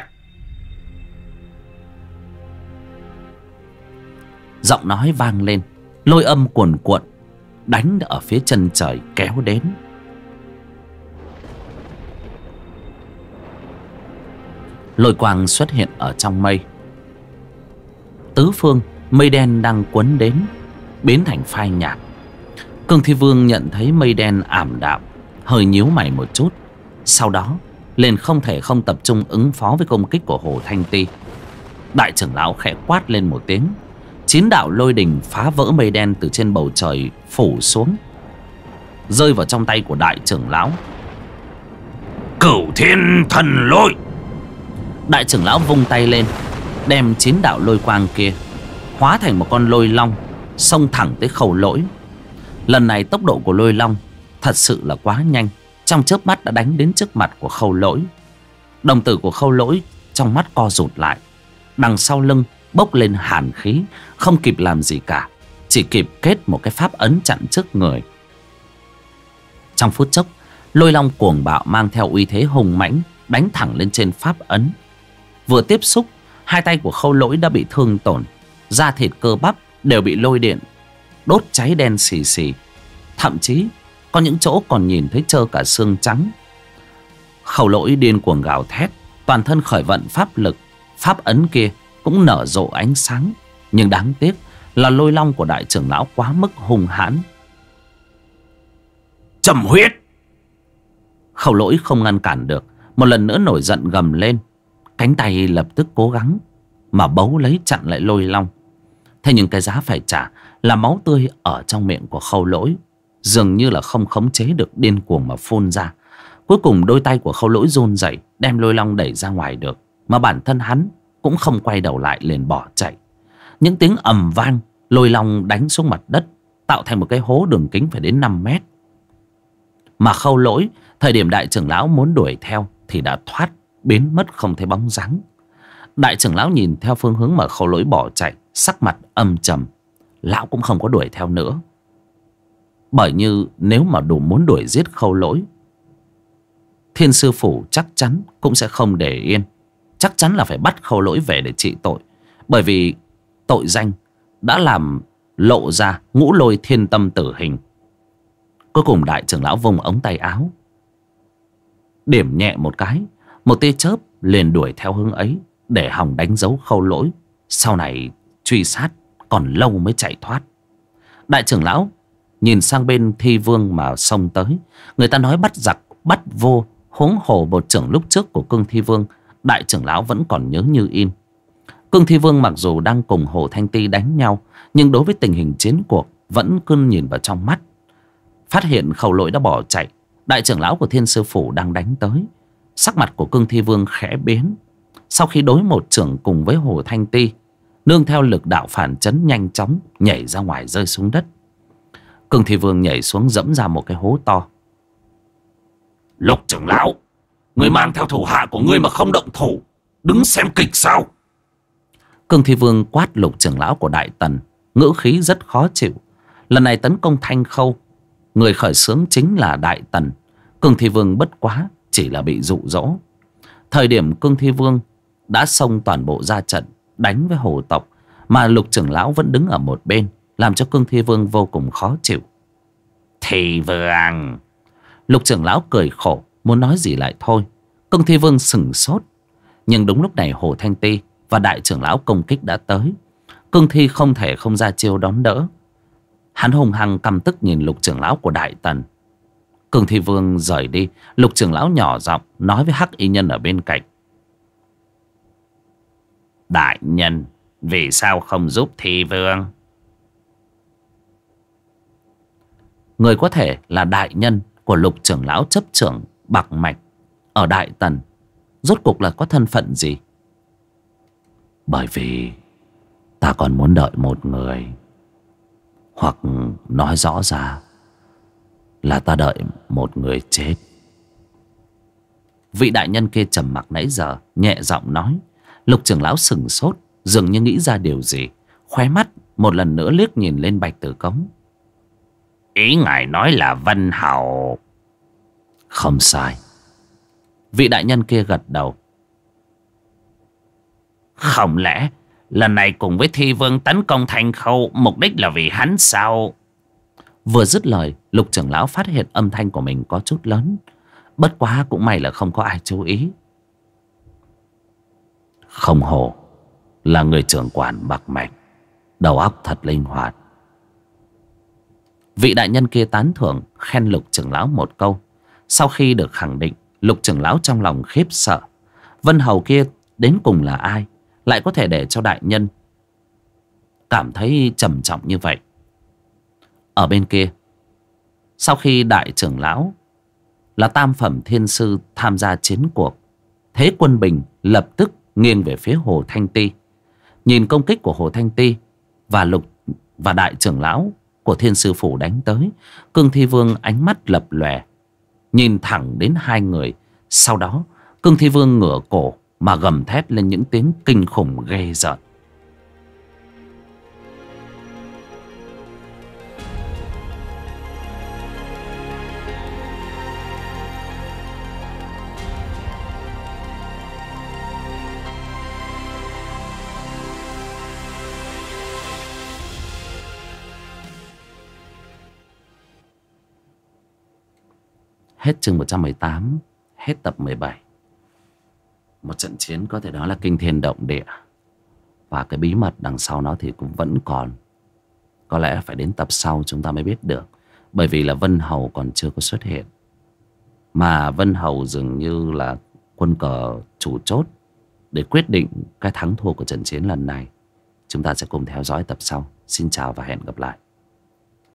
Giọng nói vang lên, lôi âm cuồn cuộn đánh ở phía chân trời kéo đến. Lôi quang xuất hiện ở trong mây. Tứ phương mây đen đang quấn đến, biến thành phai nhạt. Cương Thi Vương nhận thấy mây đen ảm đạm, hơi nhíu mày một chút. Sau đó liền không thể không tập trung ứng phó với công kích của Hồ Thanh Ti. Đại trưởng lão khẽ quát lên một tiếng, 9 đạo lôi đình phá vỡ mây đen từ trên bầu trời phủ xuống, rơi vào trong tay của đại trưởng lão. Cửu thiên thần lôi. Đại trưởng lão vung tay lên, đem 9 đạo lôi quang kia hóa thành một con lôi long, xông thẳng tới Khâu Lỗi. Lần này tốc độ của lôi long thật sự là quá nhanh, trong chớp mắt đã đánh đến trước mặt của Khâu Lỗi. Đồng tử của Khâu Lỗi trong mắt co rụt lại, đằng sau lưng bốc lên hàn khí, không kịp làm gì cả, chỉ kịp kết một cái pháp ấn chặn trước người. Trong phút chốc, lôi long cuồng bạo mang theo uy thế hùng mãnh đánh thẳng lên trên pháp ấn. Vừa tiếp xúc, hai tay của Khâu Lỗi đã bị thương tổn, da thịt cơ bắp đều bị lôi điện đốt cháy đen xì xì, thậm chí có những chỗ còn nhìn thấy trơ cả xương trắng. Khâu Lỗi điên cuồng gào thét, toàn thân khởi vận pháp lực, pháp ấn kia cũng nở rộ ánh sáng. Nhưng đáng tiếc là lôi long của đại trưởng lão quá mức hung hãn. Trầm huyết. Khâu Lỗi không ngăn cản được, một lần nữa nổi giận gầm lên, cánh tay lập tức cố gắng mà bấu lấy chặn lại lôi long. Thế nhưng cái giá phải trả là máu tươi ở trong miệng của Khâu Lỗi dường như là không khống chế được, điên cuồng mà phun ra. Cuối cùng đôi tay của Khâu Lỗi run rẩy đem lôi long đẩy ra ngoài được, mà bản thân hắn cũng không quay đầu lại, liền bỏ chạy. Những tiếng ầm vang, lôi long đánh xuống mặt đất, tạo thành một cái hố đường kính phải đến 5 mét. Mà Khâu Lỗi thời điểm đại trưởng lão muốn đuổi theo thì đã thoát, biến mất không thấy bóng dáng. Đại trưởng lão nhìn theo phương hướng mà Khâu Lỗi bỏ chạy, sắc mặt âm trầm. Lão cũng không có đuổi theo nữa, bởi như nếu mà đủ muốn đuổi giết Khâu Lỗi, Thiên Sư Phủ chắc chắn cũng sẽ không để yên. Chắc chắn là phải bắt Khâu Lỗi về để trị tội, bởi vì tội danh đã làm lộ ra ngũ lôi thiên tâm tử hình. Cuối cùng đại trưởng lão vùng ống tay áo, điểm nhẹ một cái, một tia chớp liền đuổi theo hướng ấy để hòng đánh dấu Khâu Lỗi. Sau này truy sát còn lâu mới chạy thoát. Đại trưởng lão nhìn sang bên Thi Vương mà xông tới. Người ta nói bắt giặc bắt vô, huống hồ một trưởng lúc trước của Cương Thi Vương đại trưởng lão vẫn còn nhớ như in. Cương Thi Vương mặc dù đang cùng Hồ Thanh Ti đánh nhau, nhưng đối với tình hình chiến cuộc vẫn cứ nhìn vào trong mắt. Phát hiện Khâu Lỗi đã bỏ chạy, đại trưởng lão của Thiên Sư Phủ đang đánh tới. Sắc mặt của Cương Thi Vương khẽ biến. Sau khi đối một trưởng cùng với Hồ Thanh Ti, nương theo lực đạo phản chấn nhanh chóng nhảy ra ngoài, rơi xuống đất. Cương Thi Vương nhảy xuống dẫm ra một cái hố to. Lục trưởng lão, người mang theo thủ hạ của ngươi mà không động thủ, đứng xem kịch sao? Cương Thi Vương quát lục trưởng lão của Đại Tần, ngữ khí rất khó chịu. Lần này tấn công Thanh Khâu, người khởi xướng chính là Đại Tần. Cương Thi Vương bất quá chỉ là bị dụ dỗ. Thời điểm Cương Thi Vương đã xông toàn bộ ra trận đánh với Hồ tộc, mà lục trưởng lão vẫn đứng ở một bên, làm cho Cương Thi Vương vô cùng khó chịu. Thi Vương. Lục trưởng lão cười khổ, muốn nói gì lại thôi. Cương Thi Vương sửng sốt. Nhưng đúng lúc này Hồ Thanh Ti và đại trưởng lão công kích đã tới. Cương Thi không thể không ra chiêu đón đỡ. Hắn hùng hăng căm tức nhìn lục trưởng lão của Đại Tần. Cương Thi Vương rời đi. Lục trưởng lão nhỏ giọng nói với Hắc Y Nhân ở bên cạnh. Đại nhân, vì sao không giúp Thi Vương? Người có thể là đại nhân của lục trưởng lão chấp trưởng bạc mạch ở Đại Tần, rốt cuộc là có thân phận gì? Bởi vì ta còn muốn đợi một người, hoặc nói rõ ra là ta đợi một người chết. Vị đại nhân kia trầm mặc nãy giờ nhẹ giọng nói. Lục trưởng lão sững sốt, dường như nghĩ ra điều gì, khóe mắt một lần nữa liếc nhìn lên Bạch Tử Cống. Ý ngài nói là Vân Hầu? Không sai. Vị đại nhân kia gật đầu. Không lẽ lần này cùng với Thi Vương tấn công Thanh Khâu, mục đích là vì hắn sao? Vừa dứt lời, Lục trưởng lão phát hiện âm thanh của mình có chút lớn. Bất quá cũng may là không có ai chú ý. Không hổ là người trưởng quản bạc mạch, đầu óc thật linh hoạt. Vị đại nhân kia tán thưởng, khen Lục trưởng lão một câu. Sau khi được khẳng định, Lục trưởng lão trong lòng khiếp sợ. Vân Hầu kia đến cùng là ai, lại có thể để cho đại nhân cảm thấy trầm trọng như vậy? Ở bên kia, sau khi đại trưởng lão là tam phẩm thiên sư tham gia chiến cuộc, thế quân bình lập tức nghiêng về phía Hồ Thanh Ti. Nhìn công kích của Hồ Thanh Ti và đại trưởng lão của thiên sư phủ đánh tới, Cương Thi Vương ánh mắt lập lòe, nhìn thẳng đến hai người. Sau đó Cương Thi Vương ngửa cổ mà gầm thét lên những tiếng kinh khủng ghê rợn. Hết chương 118, hết tập 17. Một trận chiến có thể nói là kinh thiên động địa. Và cái bí mật đằng sau nó thì cũng vẫn còn. Có lẽ phải đến tập sau chúng ta mới biết được. Bởi vì là Vân Hầu còn chưa có xuất hiện. Mà Vân Hầu dường như là quân cờ chủ chốt để quyết định cái thắng thua của trận chiến lần này. Chúng ta sẽ cùng theo dõi tập sau. Xin chào và hẹn gặp lại.